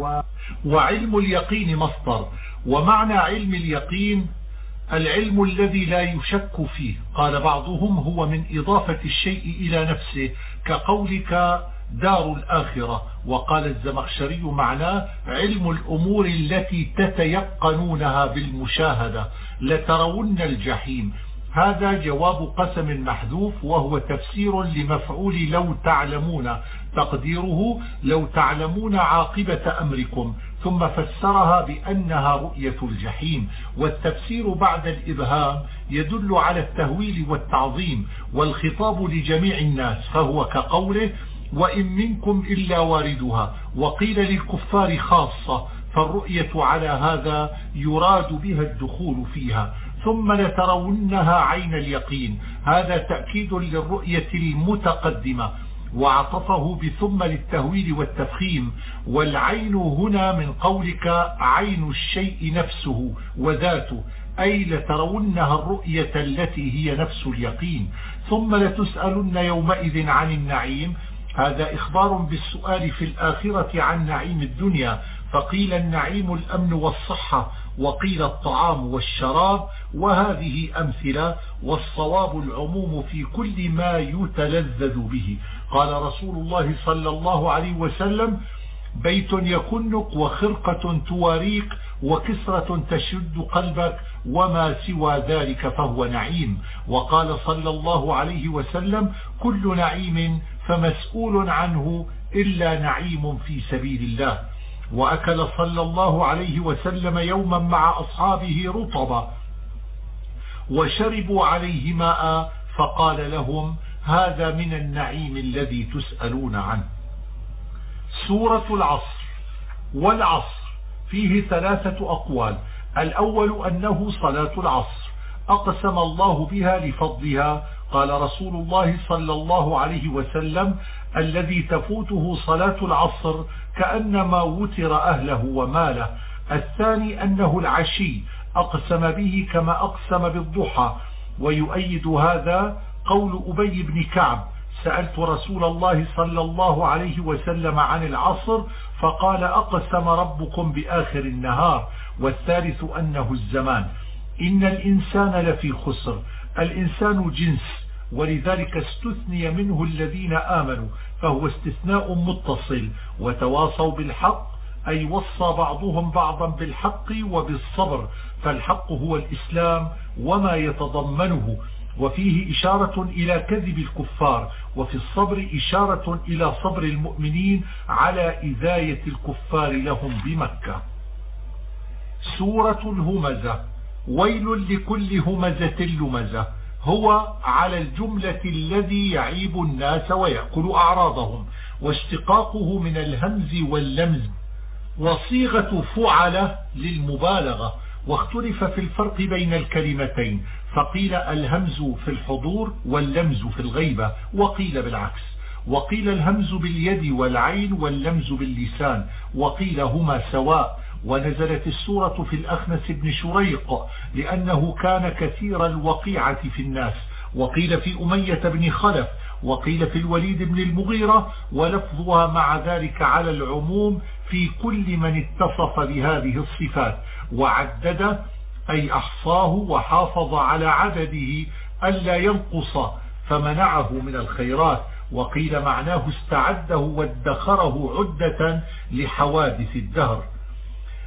وعلم اليقين مصدر. ومعنى علم اليقين العلم الذي لا يشك فيه. قال بعضهم هو من إضافة الشيء إلى نفسه كقولك دار الآخرة، وقال الزمخشري معناه علم الأمور التي تتيقنونها بالمشاهدة، لترون الجحيم. هذا جواب قسم محذوف، وهو تفسير لمفعول لو تعلمون، تقديره لو تعلمون عاقبة أمركم، ثم فسرها بأنها رؤية الجحيم. والتفسير بعد الإبهام يدل على التهويل والتعظيم، والخطاب لجميع الناس، فهو كقوله وإن منكم إلا واردها، وقيل للكفار خاصة، فالرؤية على هذا يراد بها الدخول فيها. ثم لترونها عين اليقين، هذا تأكيد للرؤية المتقدمة، وعطفه بثم للتهويل والتفخيم. والعين هنا من قولك عين الشيء نفسه وذاته، أي لترونها الرؤية التي هي نفس اليقين. ثم لتسألن يومئذ عن النعيم، هذا إخبار بالسؤال في الآخرة عن نعيم الدنيا، فقيل النعيم الأمن والصحة، وقيل الطعام والشراب، وهذه أمثلة، والصواب العموم في كل ما يتلذذ به. قال رسول الله صلى الله عليه وسلم بيت يكنك، وخرقة تواريك، وكسرة تشد قلبك، وما سوى ذلك فهو نعيم. وقال صلى الله عليه وسلم كل نعيم فمسؤول عنه إلا نعيم في سبيل الله. وأكل صلى الله عليه وسلم يوما مع أصحابه رطبا، وشربوا عليه ماء، فقال لهم هذا من النعيم الذي تسألون عنه. سورة العصر. والعصر فيه 3 أقوال. الأول أنه صلاة العصر، أقسم الله بها لفضلها. قال رسول الله صلى الله عليه وسلم الذي تفوته صلاة العصر كأنما وتر أهله وماله. الثاني أنه العشي، أقسم به كما أقسم بالضحى. ويؤيد هذا قول أبي بن كعب سألت رسول الله صلى الله عليه وسلم عن العصر فقال أقسم ربكم بآخر النهار. والثالث أنه الزمان. إن الإنسان لفي خسر، الإنسان جنس، ولذلك استثني منه الذين آمنوا، فهو استثناء متصل. وتواصوا بالحق أي وصى بعضهم بعضا بالحق وبالصبر، فالحق هو الإسلام وما يتضمنه، وفيه إشارة إلى كذب الكفار، وفي الصبر إشارة إلى صبر المؤمنين على إذاية الكفار لهم بمكة. سورة الهمزة. ويل لكل همزة لمزة، هو على الجملة الذي يعيب الناس ويأكل أعراضهم، واشتقاقه من الهمز واللمز، وصيغة فعل للمبالغة. واختلف في الفرق بين الكلمتين، فقيل الهمز في الحضور واللمز في الغيبة، وقيل بالعكس. وقيل الهمز باليد والعين واللمز باللسان، وقيل هما سواء. ونزلت السورة في الأخنس بن شريق لأنه كان كثير الوقيعة في الناس، وقيل في أمية بن خلف، وقيل في الوليد بن المغيرة، ولفظها مع ذلك على العموم في كل من اتصف بهذه الصفات، وعدد أي أحصاه وحافظ على عدده ألا ينقص فمنعه من الخيرات. وقيل معناه استعده وادخره عدة لحوادث الدهر.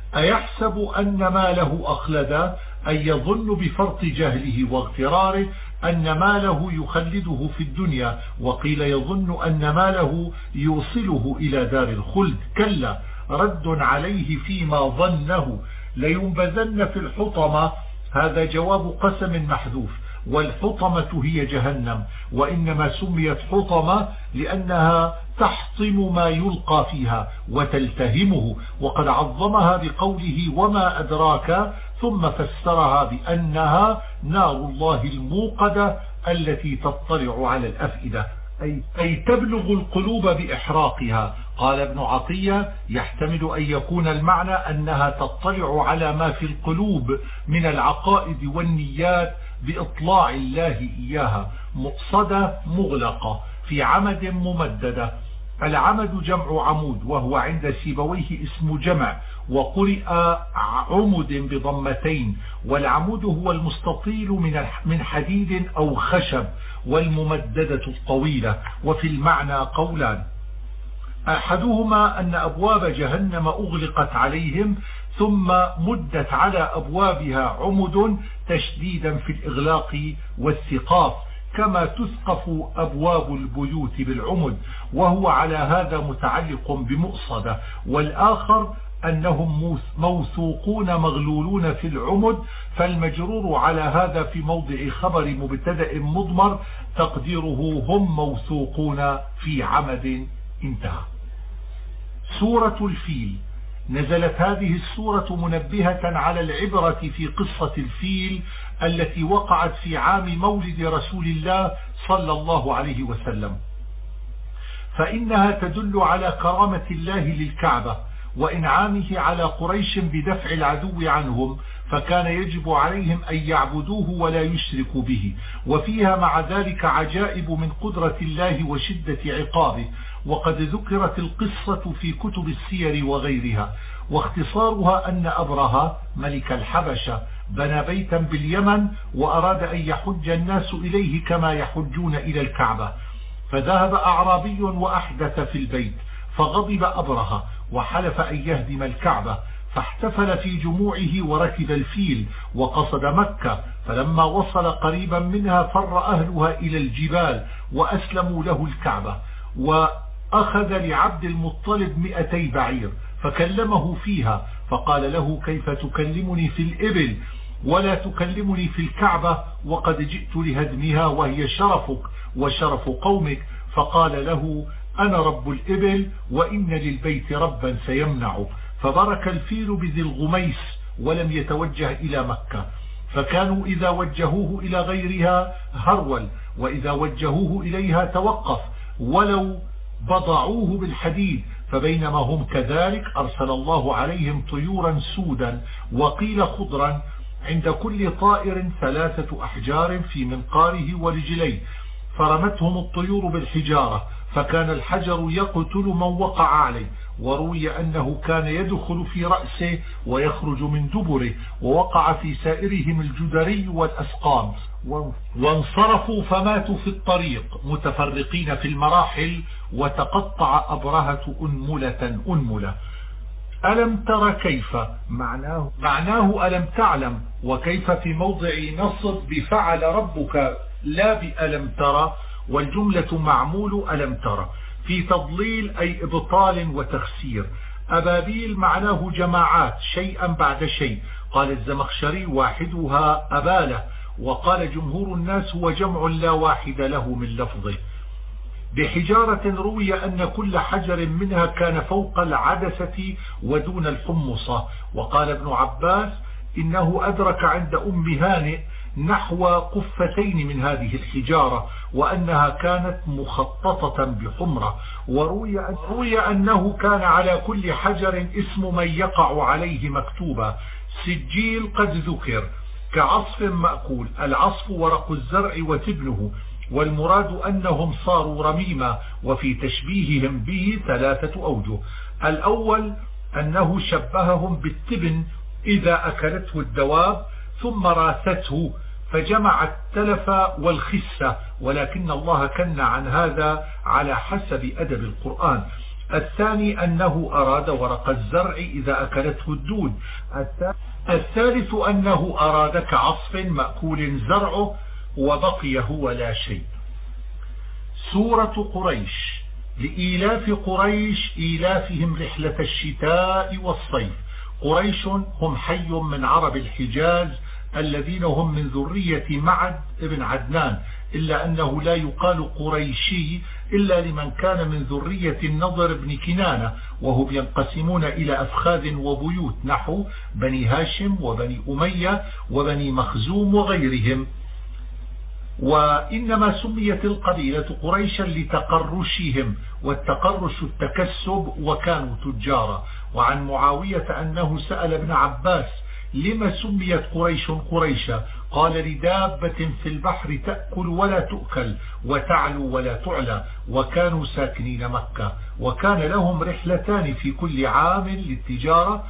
أيحسب أن ما له أخلدا، أي يظن بفرط جهله واغتراره أن ماله يخلده في الدنيا، وقيل يظن أن ماله يوصله إلى دار الخلد. كلا، رد عليه فيما ظنه، لينبذن في الحطمة. هذا جواب قسم محذوف، والحطمة هي جهنم، وإنما سميت حطمة لأنها تحطم ما يلقى فيها وتلتهمه، وقد عظمها بقوله وما أدراك، ثم فسرها بأنها نار الله الموقدة التي تطلع على الأفئدة، أي تبلغ القلوب بإحراقها. قال ابن عطية يحتمل أن يكون المعنى أنها تطلع على ما في القلوب من العقائد والنيات بإطلاع الله إياها، مقصدة مغلقة في عمد ممددة. العمد جمع عمود، وهو عند سيبويه اسم جمع، وقرئ عمد بضمتين، والعمود هو المستطيل من حديد أو خشب، والممددة الطويلة. وفي المعنى قولان، أحدهما أن أبواب جهنم أغلقت عليهم ثم مدت على أبوابها عمد تشديدا في الإغلاق والسقاف، كما تسقف أبواب البيوت بالعمد، وهو على هذا متعلق بمؤصدة. والآخر أنهم موثوقون مغلولون في العمد، فالمجرور على هذا في موضع خبر مبتدأ مضمر تقديره هم موثوقون في عمد. انتهى. سورة الفيل. نزلت هذه السورة منبهة على العبرة في قصة الفيل التي وقعت في عام مولد رسول الله صلى الله عليه وسلم، فإنها تدل على كرامة الله للكعبة وإنعامه على قريش بدفع العدو عنهم، فكان يجب عليهم أن يعبدوه ولا يشركوا به. وفيها مع ذلك عجائب من قدرة الله وشدة عقابه، وقد ذكرت القصة في كتب السير وغيرها. واختصارها أن أبرهة ملك الحبشة بنى بيتا باليمن، وأراد أن يحج الناس إليه كما يحجون إلى الكعبة، فذهب أعرابي وأحدث في البيت، فغضب أبرهة وحلف أن يهدم الكعبة، فاحتفل في جموعه وركب الفيل وقصد مكة. فلما وصل قريبا منها فر أهلها إلى الجبال وأسلموا له الكعبة، وأخذ لعبد المطلب 200 بعير فكلمه فيها، فقال له كيف تكلمني في الإبل ولا تكلمني في الكعبة وقد جئت لهدمها وهي شرفك وشرف قومك؟ فقال له أنا رب الإبل وإن للبيت ربا سيمنع. فبرك الفيل بذي الغميس ولم يتوجه إلى مكة، فكانوا إذا وجهوه إلى غيرها هرول، وإذا وجهوه إليها توقف ولو بضعوه بالحديد. فبينما هم كذلك أرسل الله عليهم طيورا سودا وقيل خضرا، عند كل طائر 3 أحجار في منقاره ورجليه، فرمتهم الطيور بالحجارة، فكان الحجر يقتل من وقع عليه. وروي أنه كان يدخل في رأسه ويخرج من دبره، ووقع في سائرهم الجدري والأسقام، وانصرفوا فماتوا في الطريق متفرقين في المراحل، وتقطع أبرهة أنملة. ألم تر كيف معناه ألم تعلم، وكيف في موضع نصب بفعل ربك لا بألم ترى، والجملة معمول ألم ترى في تضليل أي إبطال وتخسير. أبابيل معناه جماعات شيئا بعد شيء، قال الزمخشري واحدها أبالة، وقال جمهور الناس هو جمع لا واحد له من لفظه. بحجارة روي أن كل حجر منها كان فوق العدسة ودون الحمصة. وقال ابن عباس إنه أدرك عند أم هانئ نحو قفتين من هذه الحجارة، وأنها كانت مخططة بحمرة. وروي أنه كان على كل حجر اسم من يقع عليه مكتوبا. سجيل قد ذكر كعصف مأكول، العصف ورق الزرع وتبنه، والمراد أنهم صاروا رميما، وفي تشبيههم به 3 أوجه. الأول أنه شبههم بالتبن إذا أكلته الدواب ثم راسته فجمع التلف والخسة، ولكن الله كن عن هذا على حسب أدب القرآن. الثاني أنه أراد ورق الزرع إذا أكلته الدود. الثالث أنه أراد كعصف مأكول زرعه وبقي هو لا شيء. سورة قريش. لإيلاف قريش إيلافهم رحلة الشتاء والصيف. قريش هم حي من عرب الحجاز الذين هم من ذرية معد ابن عدنان، إلا أنه لا يقال قريشي إلا لمن كان من ذرية النضر بن كنانة، وهم ينقسمون إلى أفخاذ وبيوت نحو بني هاشم وبني أمية وبني مخزوم وغيرهم. وإنما سميت القبيلة قريشا لتقرشهم، والتقرش التكسب، وكانوا تجارا. وعن معاوية أنه سأل ابن عباس لما سميت قريش قريشا؟ قال لدابة في البحر تأكل ولا تؤكل وتعلو ولا تعلى، وكانوا ساكنين مكة. وكان لهم رحلتان في كل عام للتجارة،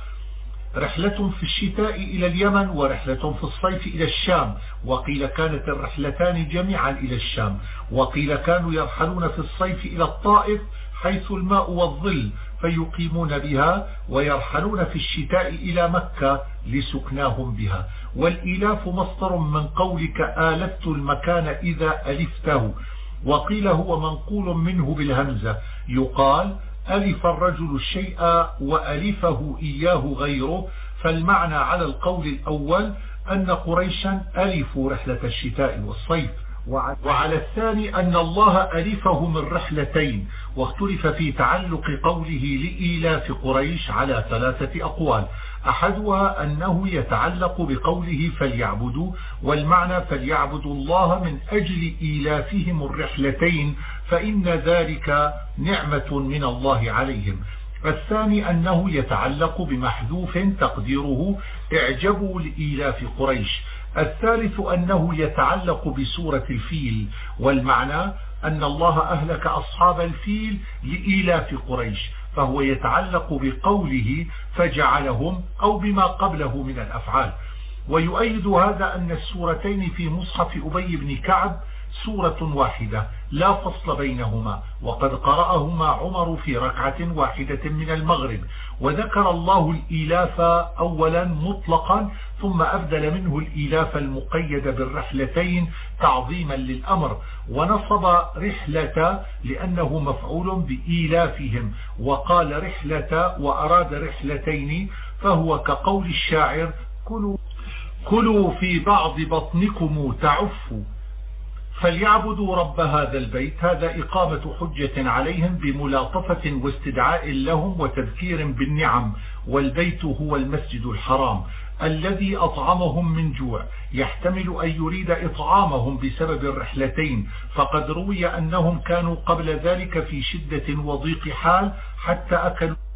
رحلة في الشتاء إلى اليمن ورحلة في الصيف إلى الشام. وقيل كانت الرحلتان جميعا إلى الشام، وقيل كانوا يرحلون في الصيف إلى الطائف حيث الماء والظل فيقيمون بها، ويرحلون في الشتاء إلى مكة لسكناهم بها. والإيلاف مصدر من قولك آلفت المكان إذا ألفته، وقيل هو منقول منه بالهمزة، يقال ألف الرجل الشيء وألفه إياه غيره. فالمعنى على القول الأول أن قريشا ألفوا رحلة الشتاء والصيف، وعلى الثاني أن الله ألفه من رحلتين. واختلف في تعلق قوله لإيلاف قريش على 3 أقوال. أحدها أنه يتعلق بقوله فليعبدوا، والمعنى فليعبدوا الله من أجل إيلافهم الرحلتين، فإن ذلك نعمة من الله عليهم. الثاني أنه يتعلق بمحذوف تقديره اعجبوا لإيلاف قريش. الثالث أنه يتعلق بسورة الفيل، والمعنى أن الله أهلك أصحاب الفيل لإيلاف قريش، فهو يتعلق بقوله فجعلهم أو بما قبله من الأفعال. ويؤيد هذا أن السورتين في مصحف أبي بن كعب سورة واحدة لا فصل بينهما، وقد قرأهما عمر في ركعة واحدة من المغرب. وذكر الله الإيلاف أولا مطلقا، ثم أبدل منه الإيلاف المقيد بالرحلتين تعظيما للأمر، ونصب رحلة لأنه مفعول بإيلافهم، وقال رحلة وأراد رحلتين، فهو كقول الشاعر كلوا في بعض بطنكم تعفوا. فليعبدوا رب هذا البيت، هذا إقامة حجة عليهم بملاطفة واستدعاء لهم وتذكير بالنعم. والبيت هو المسجد الحرام الذي أطعمهم من جوع، يحتمل أن يريد إطعامهم بسبب الرحلتين، فقد روي أنهم كانوا قبل ذلك في شدة وضيق حال حتى أكلوا